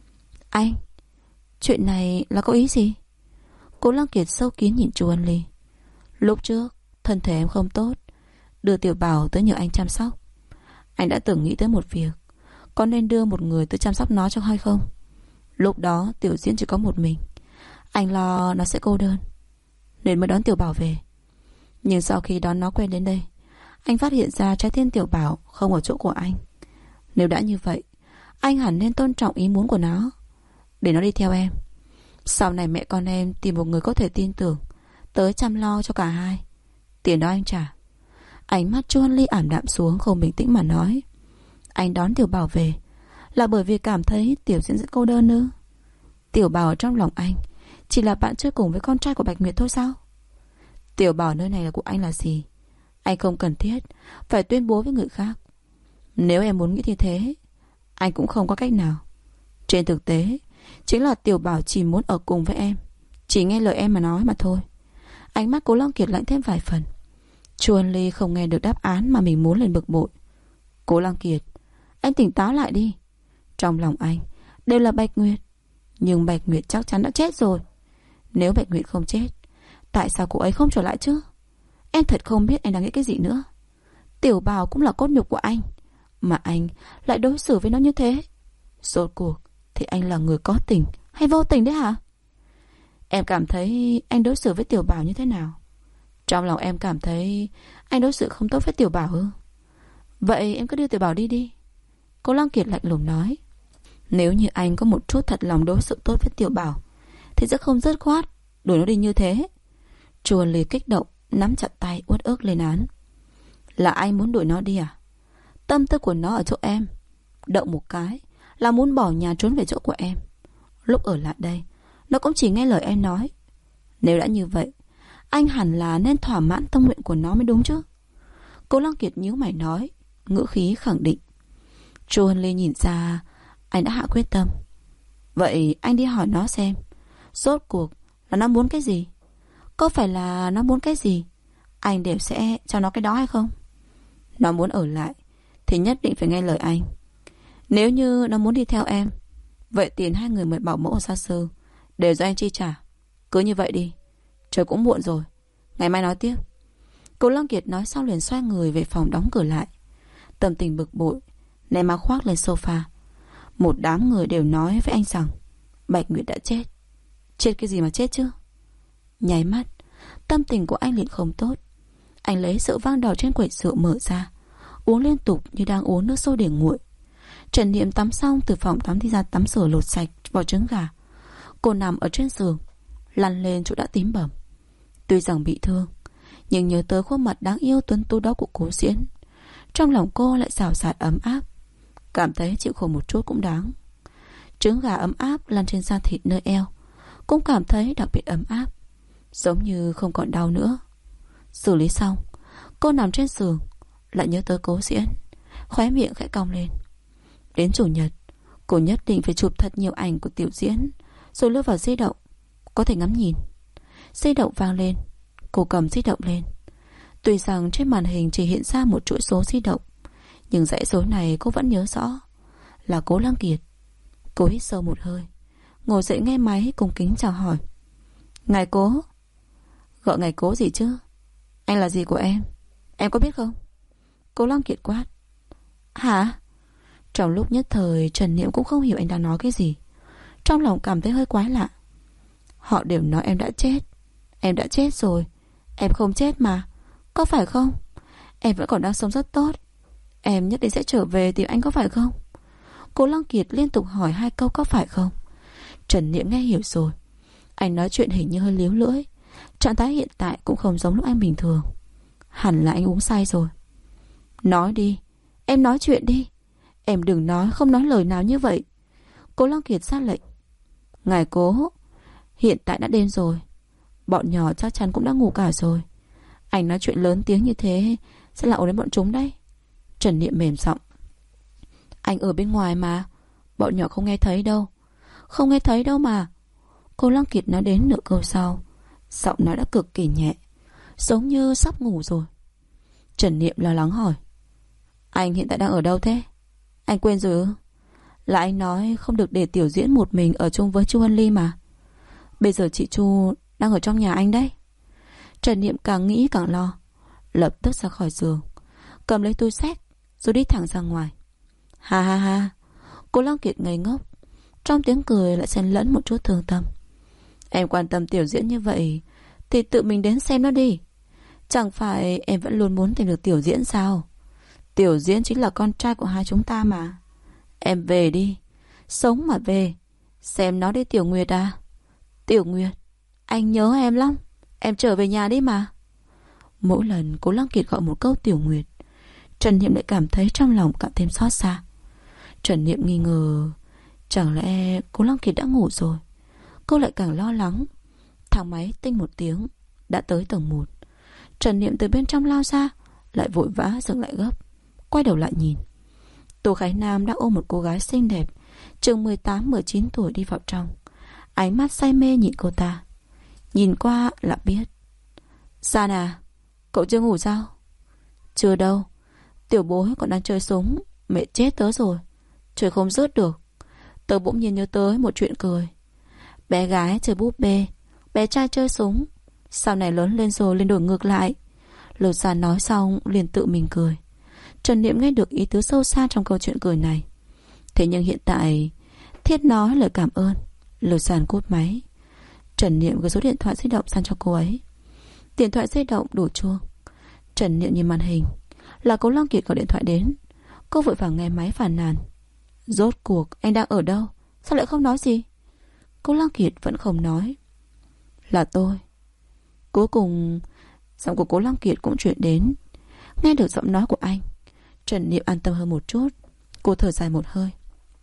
Anh, chuyện này là có ý gì? Cô Lăng Kiệt sâu kín nhìn Chu Hân Ly. Lúc trước thân thể em không tốt, đưa Tiểu Bảo tới nhờ anh chăm sóc. Anh đã từng nghĩ tới một việc, có nên đưa một người tới chăm sóc nó cho hay không? Lúc đó Tiểu Diễn chỉ có một mình, anh lo nó sẽ cô đơn, nên mới đón Tiểu Bảo về. Nhưng sau khi đón nó quen đến đây, anh phát hiện ra trái tim Tiểu Bảo không ở chỗ của anh. Nếu đã như vậy, anh hẳn nên tôn trọng ý muốn của nó, để nó đi theo em. Sau này mẹ con em tìm một người có thể tin tưởng tới chăm lo cho cả hai. Tiền đó anh trả. Ánh mắt Chu Hân Ly ảm đạm xuống, không bình tĩnh mà nói. Anh đón Tiểu Bảo về là bởi vì cảm thấy Tiểu Diễn rất cô đơn ư? Tiểu Bảo ở trong lòng anh chỉ là bạn chơi cùng với con trai của Bạch Nguyệt thôi sao? Tiểu Bảo nơi này là của anh là gì? Anh không cần thiết phải tuyên bố với người khác. Nếu em muốn nghĩ như thế, anh cũng không có cách nào. Trên thực tế chính là Tiểu Bảo chỉ muốn ở cùng với em, chỉ nghe lời em mà nói mà thôi. Ánh mắt Cố Lăng Kiệt lạnh thêm vài phần. Chu Hân Ly không nghe được đáp án mà mình muốn lên bực bội. Cố Lăng Kiệt, anh tỉnh táo lại đi. Trong lòng anh đều là Bạch Nguyệt, nhưng Bạch Nguyệt chắc chắn đã chết rồi. Nếu Bạch Nguyệt không chết, tại sao cô ấy không trở lại chứ? Em thật không biết anh đang nghĩ cái gì nữa. Tiểu Bảo cũng là cốt nhục của anh, mà anh lại đối xử với nó như thế. Rốt cuộc thì anh là người có tình hay vô tình đấy hả? Em cảm thấy anh đối xử với Tiểu Bảo như thế nào? Trong lòng em cảm thấy anh đối xử không tốt với Tiểu Bảo ư? Vậy em cứ đưa Tiểu Bảo đi đi. Cô Lăng Kiệt lạnh lùng nói. Nếu như anh có một chút thật lòng đối xử tốt với Tiểu Bảo thì sẽ không dứt khoát đuổi nó đi như thế. Chu Huân Ly kích động, nắm chặt tay uất ức lên án. Là anh muốn đuổi nó đi à? Tâm tư của nó ở chỗ em. Động một cái là muốn bỏ nhà trốn về chỗ của em. Lúc ở lại đây nó cũng chỉ nghe lời em nói. Nếu đã như vậy, anh hẳn là nên thỏa mãn tâm nguyện của nó mới đúng chứ. Cô Lăng Kiệt nhíu mày nói, ngữ khí khẳng định. Chu Huân Ly nhìn ra anh đã hạ quyết tâm. Vậy anh đi hỏi nó xem, rốt cuộc là nó muốn cái gì? Có phải là nó muốn cái gì anh đều sẽ cho nó cái đó hay không? Nó muốn ở lại thì nhất định phải nghe lời anh. Nếu như nó muốn đi theo em, vậy tiền 2 người mời bảo mẫu ở xa xưa đều do anh chi trả. Cứ như vậy đi, trời cũng muộn rồi, ngày mai nói tiếp. Cô Lăng Kiệt nói xong liền xoay người về phòng đóng cửa lại. Tâm tình bực bội ném áo khoác lên sofa. Một đám người đều nói với anh rằng Bạch Nguyệt đã chết. Chết cái gì mà chết chứ? Nháy mắt tâm tình của anh liền không tốt. Anh lấy rượu vang đỏ trên quầy rượu mở ra, uống liên tục như đang uống nước sôi để nguội. Trần Niệm tắm xong từ phòng tắm đi ra tắm rửa lột sạch vỏ trứng gà. Cô nằm ở trên giường, lăn lên chỗ đã tím bầm. Tuy rằng bị thương, nhưng nhớ tới khuôn mặt đáng yêu tuấn tú đó của Cố Diễn, trong lòng cô lại xào xạc ấm áp, cảm thấy chịu khổ một chút cũng đáng. Trứng gà ấm áp lăn trên da thịt nơi eo, cũng cảm thấy đặc biệt ấm áp, giống như không còn đau nữa. Xử lý xong, cô nằm trên giường, lại nhớ tới Cố Diễn, khóe miệng khẽ cong lên. Đến chủ nhật, cô nhất định phải chụp thật nhiều ảnh của Tiểu Diễn, rồi lưu vào di động, có thể ngắm nhìn. Di động vang lên, cô cầm di động lên. Tuy rằng trên màn hình chỉ hiện ra một chuỗi số di động, nhưng dãy số này cô vẫn nhớ rõ, là Cố Lăng Kiệt. Cô hít sâu một hơi, ngồi dậy nghe máy cung kính chào hỏi. Ngài Cố. Gọi ngài Cố gì chứ? Anh là gì của em có biết không? Cố Lăng Kiệt quát. Hả? Trong lúc nhất thời Trần Niệm cũng không hiểu anh đang nói cái gì. Trong lòng cảm thấy hơi quái lạ. Họ đều nói em đã chết. Em đã chết rồi. Em không chết mà, có phải không? Em vẫn còn đang sống rất tốt. Em nhất định sẽ trở về tìm anh có phải không? Cố Lăng Kiệt liên tục hỏi 2 câu có phải không. Trần Niệm nghe hiểu rồi. Anh nói chuyện hình như hơi líu lưỡi. Trạng thái hiện tại cũng không giống lúc anh bình thường. Hẳn là anh uống say rồi. Nói đi, em nói chuyện đi. Em đừng nói không nói lời nào như vậy. Cố Lăng Kiệt ra lệnh. Ngài Cố, hiện tại đã đêm rồi, bọn nhỏ chắc chắn cũng đã ngủ cả rồi. Anh nói chuyện lớn tiếng như thế sẽ là ồn đến bọn chúng đấy. Trần Niệm mềm giọng. Anh ở bên ngoài mà, bọn nhỏ không nghe thấy đâu. Không nghe thấy đâu mà. Cố Lăng Kiệt nói đến nửa câu sau, giọng nói đã cực kỳ nhẹ, giống như sắp ngủ rồi. Trần Niệm lo lắng hỏi. Anh hiện tại đang ở đâu thế? Anh quên rồi ư? Là anh nói không được để Tiểu Diễn một mình ở chung với Chu Huân Ly mà. Bây giờ chị Chu đang ở trong nhà anh đấy. Trần Niệm càng nghĩ càng lo, lập tức ra khỏi giường, cầm lấy túi xách rồi đi thẳng ra ngoài. Ha ha ha. Cố Lăng Kiệt ngây ngốc, trong tiếng cười lại xen lẫn một chút thương tâm. Em quan tâm Tiểu Diễn như vậy thì tự mình đến xem nó đi. Chẳng phải em vẫn luôn muốn tìm được Tiểu Diễn sao? Tiểu Diễn chính là con trai của hai chúng ta mà. Em về đi, sống mà về. Xem nó đi Tiểu Nguyệt à? Tiểu Nguyệt, anh nhớ em lắm. Em trở về nhà đi mà. Mỗi lần Cố Lăng Kiệt gọi một câu Tiểu Nguyệt, Trần Niệm lại cảm thấy trong lòng càng thêm xót xa. Trần Niệm nghi ngờ chẳng lẽ Cố Lăng Kiệt đã ngủ rồi. Cô lại càng lo lắng. Thang máy tinh một tiếng đã tới tầng 1. Trần Niệm từ bên trong lao ra, lại vội vã dừng lại gấp, quay đầu lại nhìn. Tô Khải Nam đã ôm một cô gái xinh đẹp chừng 18-19 tuổi đi vào trong. Ánh mắt say mê nhìn cô ta. Nhìn qua là biết. San à, cậu chưa ngủ sao? Chưa đâu, tiểu bối còn đang chơi súng, mẹ chết tớ rồi, chơi không dứt được. Tớ bỗng nhiên nhớ tới một chuyện cười. Bé gái chơi búp bê, bé trai chơi súng, sau này lớn lên rồi lên đổi ngược lại. Lột San nói xong liền tự mình cười. Trần Niệm nghe được ý tứ sâu xa trong câu chuyện cười này. Thế nhưng hiện tại Thiết nói lời cảm ơn. Lột San cút máy. Trần Niệm gửi số điện thoại di động sang cho cô ấy. Điện thoại di động đổ chuông. Trần Niệm nhìn màn hình, Là Cố Lăng Kiệt gọi điện thoại đến. Cô vội vàng nghe máy phàn nàn. Rốt cuộc anh đang ở đâu? Sao lại không nói gì? Cố Lăng Kiệt vẫn không nói. Là tôi. Cuối cùng giọng của Cố Lăng Kiệt cũng chuyển đến. Nghe được giọng nói của anh, Trần Niệm an tâm hơn một chút. Cô thở dài một hơi.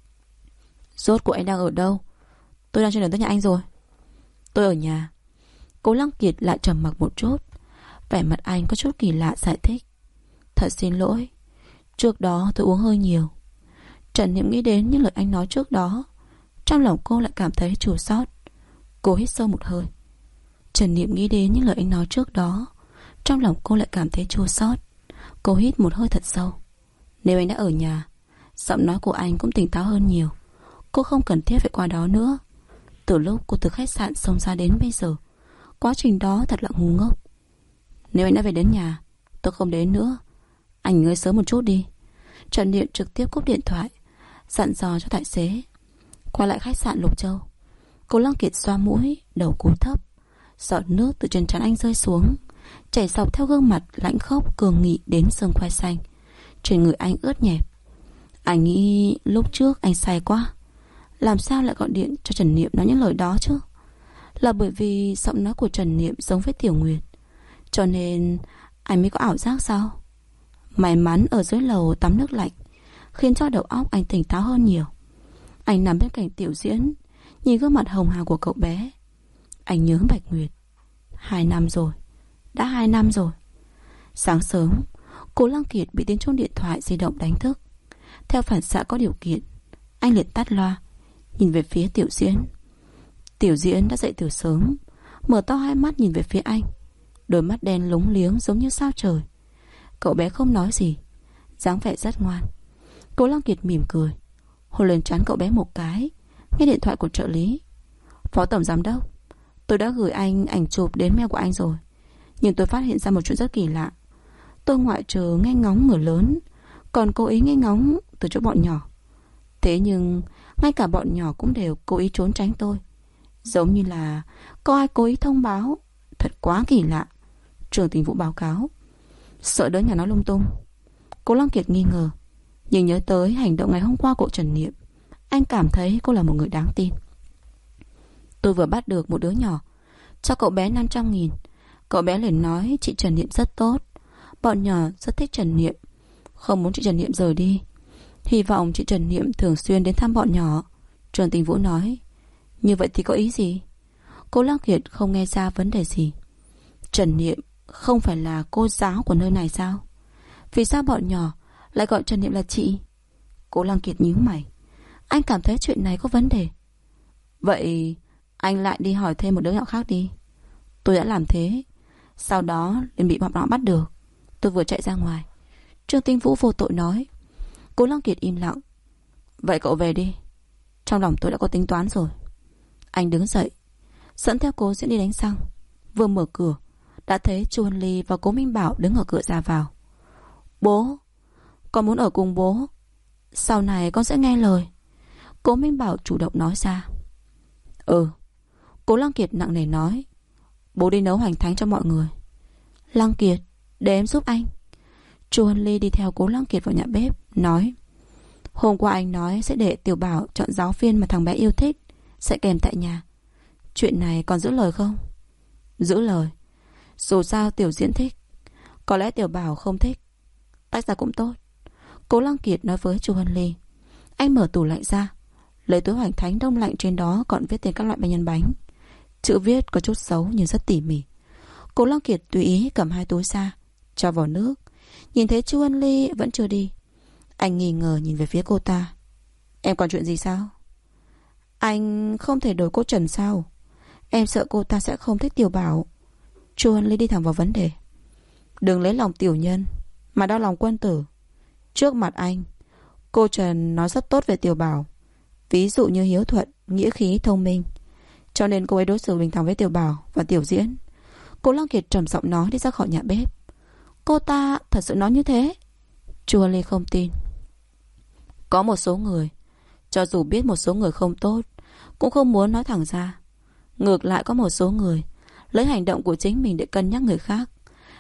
Rốt cuộc anh đang ở đâu? Tôi đang trên đường tới nhà anh rồi. Tôi ở nhà. Cố Lăng Kiệt lại trầm mặc một chút. Vẻ mặt anh có chút kỳ lạ giải thích. Thật xin lỗi, trước đó tôi uống hơi nhiều. Trần Niệm nghĩ đến những lời anh nói trước đó. Trong lòng cô lại cảm thấy chua xót. Cô hít sâu một hơi. Trần Niệm nghĩ đến những lời anh nói trước đó. Trong lòng cô lại cảm thấy chua xót. Cô hít một hơi thật sâu. Nếu anh đã ở nhà, giọng nói của anh cũng tỉnh táo hơn nhiều. Cô không cần thiết phải qua đó nữa. Từ lúc cô từ khách sạn xông ra đến bây giờ, quá trình đó thật là ngu ngốc. Nếu anh đã về đến nhà, tôi không đến nữa. Anh nghỉ sớm một chút đi. Trần Niệm trực tiếp cúp điện thoại, dặn dò cho tài xế. Quay lại khách sạn Lục Châu, Cố Lăng Kiệt xoa mũi, đầu cúi thấp. Giọt nước từ trên trán anh rơi xuống, chảy dọc theo gương mặt lãnh khốc cường nghị đến xương quai xanh. Trên người anh ướt nhẹp. Anh nghĩ lúc trước anh say quá. Làm sao lại gọi điện cho Trần Niệm nói những lời đó chứ? Là bởi vì giọng nói của Trần Niệm giống với Tiểu Nguyệt, cho nên anh mới có ảo giác sao? May mắn ở dưới lầu tắm nước lạnh khiến cho đầu óc anh tỉnh táo hơn nhiều. Anh nằm bên cạnh Tiểu Diễn, nhìn gương mặt hồng hào của cậu bé. Anh nhớ Bạch Nguyệt. 2 năm rồi. Đã 2 năm rồi. Sáng sớm, Cố Lăng Kiệt bị tiếng chuông điện thoại di động đánh thức. Theo phản xạ có điều kiện, anh liền tắt loa, nhìn về phía Tiểu Diễn. Tiểu Diễn đã dậy từ sớm, mở to hai mắt nhìn về phía anh. Đôi mắt đen lúng liếng giống như sao trời. Cậu bé không nói gì, dáng vẻ rất ngoan. Cố Lăng Kiệt mỉm cười, hôn lên trán cậu bé một cái. Nghe điện thoại của trợ lý. Phó tổng giám đốc, tôi đã gửi anh ảnh chụp đến mail của anh rồi, nhưng tôi phát hiện ra một chuyện rất kỳ lạ. Tôi ngoại trừ nghe ngóng người lớn, còn cố ý nghe ngóng từ chỗ bọn nhỏ. Thế nhưng ngay cả bọn nhỏ cũng đều cố ý trốn tránh tôi, giống như là có ai cố ý thông báo. Thật quá kỳ lạ. Trưởng tình vụ báo cáo. Sợ đứa nhà nói lung tung. Cố Lăng Kiệt nghi ngờ, nhưng nhớ tới hành động ngày hôm qua của Trần Niệm, anh cảm thấy cô là một người đáng tin. Tôi vừa bắt được một đứa nhỏ, cho cậu bé 500.000. Cậu bé liền nói chị Trần Niệm rất tốt. Bọn nhỏ rất thích Trần Niệm, không muốn chị Trần Niệm rời đi. Hy vọng chị Trần Niệm thường xuyên đến thăm bọn nhỏ. Trường Tình Vũ nói. Như vậy thì có ý gì? Cố Lăng Kiệt không nghe ra vấn đề gì. Trần Niệm không phải là cô giáo của nơi này sao? Vì sao bọn nhỏ lại gọi Trần Niệm là chị? Cố Lăng Kiệt nhíu mày. Anh cảm thấy chuyện này có vấn đề. Vậy anh lại đi hỏi thêm một đứa nhỏ khác đi. Tôi đã làm thế, sau đó liền bị bọn họ bắt được. Tôi vừa chạy ra ngoài. Trương Tinh Vũ vô tội nói. Cố Lăng Kiệt im lặng. Vậy cậu về đi, trong lòng tôi đã có tính toán rồi. Anh đứng dậy, dẫn theo Cố Diễn đi đánh răng. Vừa mở cửa đã thấy Chu Hân Ly và Cố Minh Bảo đứng ở cửa ra vào. Bố, con muốn ở cùng bố. Sau này con sẽ nghe lời. Cố Minh Bảo chủ động nói ra. Cố Lăng Kiệt nặng nề nói. Bố đi nấu hoành thánh cho mọi người. Lăng Kiệt, để em giúp anh. Chu Hân Ly đi theo Cố Lăng Kiệt vào nhà bếp, nói. Hôm qua anh nói sẽ để Tiểu Bảo chọn giáo viên mà thằng bé yêu thích, sẽ kèm tại nhà. Chuyện này còn giữ lời không? Giữ lời. Dù sao Tiểu Diễn thích, có lẽ Tiểu Bảo không thích, tách ra cũng tốt. Cố Lăng Kiệt nói với Chu Hân Ly. Anh mở tủ lạnh ra, lấy túi hoành thánh đông lạnh, trên đó còn viết tên các loại bánh nhân bánh. Chữ viết có chút xấu nhưng rất tỉ mỉ. Cố Lăng Kiệt tùy ý cầm 2 túi ra, cho vào nước. Nhìn thấy Chu Hân Ly vẫn chưa đi, anh nghi ngờ nhìn về phía cô ta. Em còn chuyện gì sao? Anh không thể đổi cô Trần sao? Em sợ cô ta sẽ không thích Tiểu Bảo. Chu Hân Ly đi thẳng vào vấn đề. Đừng lấy lòng tiểu nhân mà đau lòng quân tử. Trước mặt anh, cô Trần nói rất tốt về Tiểu Bảo, ví dụ như hiếu thuận, nghĩa khí, thông minh, cho nên cô ấy đối xử bình thản với Tiểu Bảo và Tiểu Diễn. Cố Lăng Kiệt trầm giọng nói đi ra khỏi nhà bếp. Cô ta thật sự nói như thế? Chu Hân Ly không tin. Có một số người, cho dù biết một số người không tốt, cũng không muốn nói thẳng ra. Ngược lại có một số người lấy hành động của chính mình để cân nhắc người khác.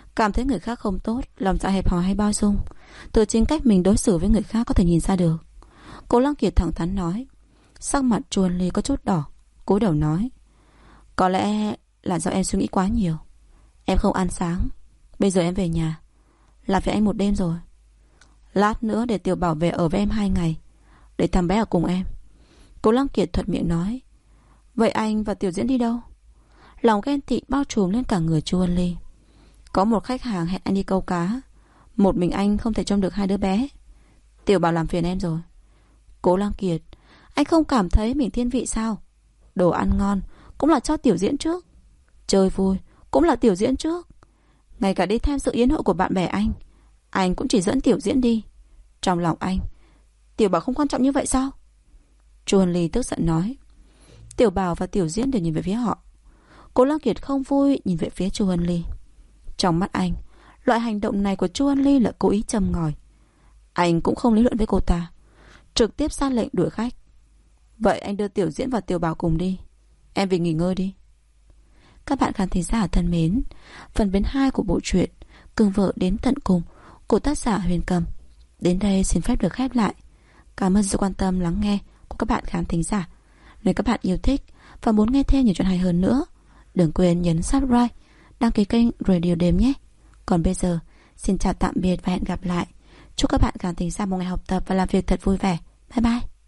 Cảm thấy người khác không tốt, lòng dạ hẹp hòi hay bao dung, từ chính cách mình đối xử với người khác có thể nhìn ra được. Cố Lăng Kiệt thẳng thắn nói. Sắc mặt Chuan Ly có chút đỏ, cúi đầu nói. Có lẽ là do em suy nghĩ quá nhiều. Em không ăn sáng. Bây giờ em về nhà. Là phải anh một đêm rồi. Lát nữa để Tiểu Bảo về ở với em 2 ngày, để thằng bé ở cùng em. Cố Lăng Kiệt thuận miệng nói. Vậy anh và Tiểu Diễn đi đâu? Lòng ghen tị bao trùm lên cả người Chuan Ly. Có một khách hàng hẹn anh đi câu cá. Một mình anh không thể trông được 2 đứa bé. Tiểu Bảo làm phiền em rồi. Cố Lăng Kiệt, anh không cảm thấy mình thiên vị sao? Đồ ăn ngon cũng là cho Tiểu Diễn trước, chơi vui cũng là Tiểu Diễn trước. Ngay cả đi tham dự yến hội của bạn bè anh cũng chỉ dẫn Tiểu Diễn đi. Trong lòng anh, Tiểu Bảo không quan trọng như vậy sao? Chuan Ly tức giận nói. Tiểu Bảo và Tiểu Diễn đều nhìn về phía họ. Cố Lăng Kiệt không vui nhìn về phía Chuan Ly. Trong mắt anh, loại hành động này của Chuan Ly là cố ý châm ngòi. Anh cũng không lý luận với cô ta, trực tiếp ra lệnh đuổi khách. Vậy anh đưa Tiểu Diễn và Tiểu Bảo cùng đi. Em về nghỉ ngơi đi. Các bạn khán thính giả thân mến, phần bên 2 của bộ truyện Cưng Vợ Đến Tận Cùng của tác giả Huyền Cầm đến đây xin phép được khép lại. Cảm ơn sự quan tâm lắng nghe của các bạn khán thính giả. Nếu các bạn yêu thích và muốn nghe thêm nhiều chuyện hay hơn nữa, đừng quên nhấn subscribe, đăng ký kênh Radio Đêm nhé. Còn bây giờ, xin chào tạm biệt và hẹn gặp lại. Chúc các bạn khán thính giả một ngày học tập và làm việc thật vui vẻ. Bye bye.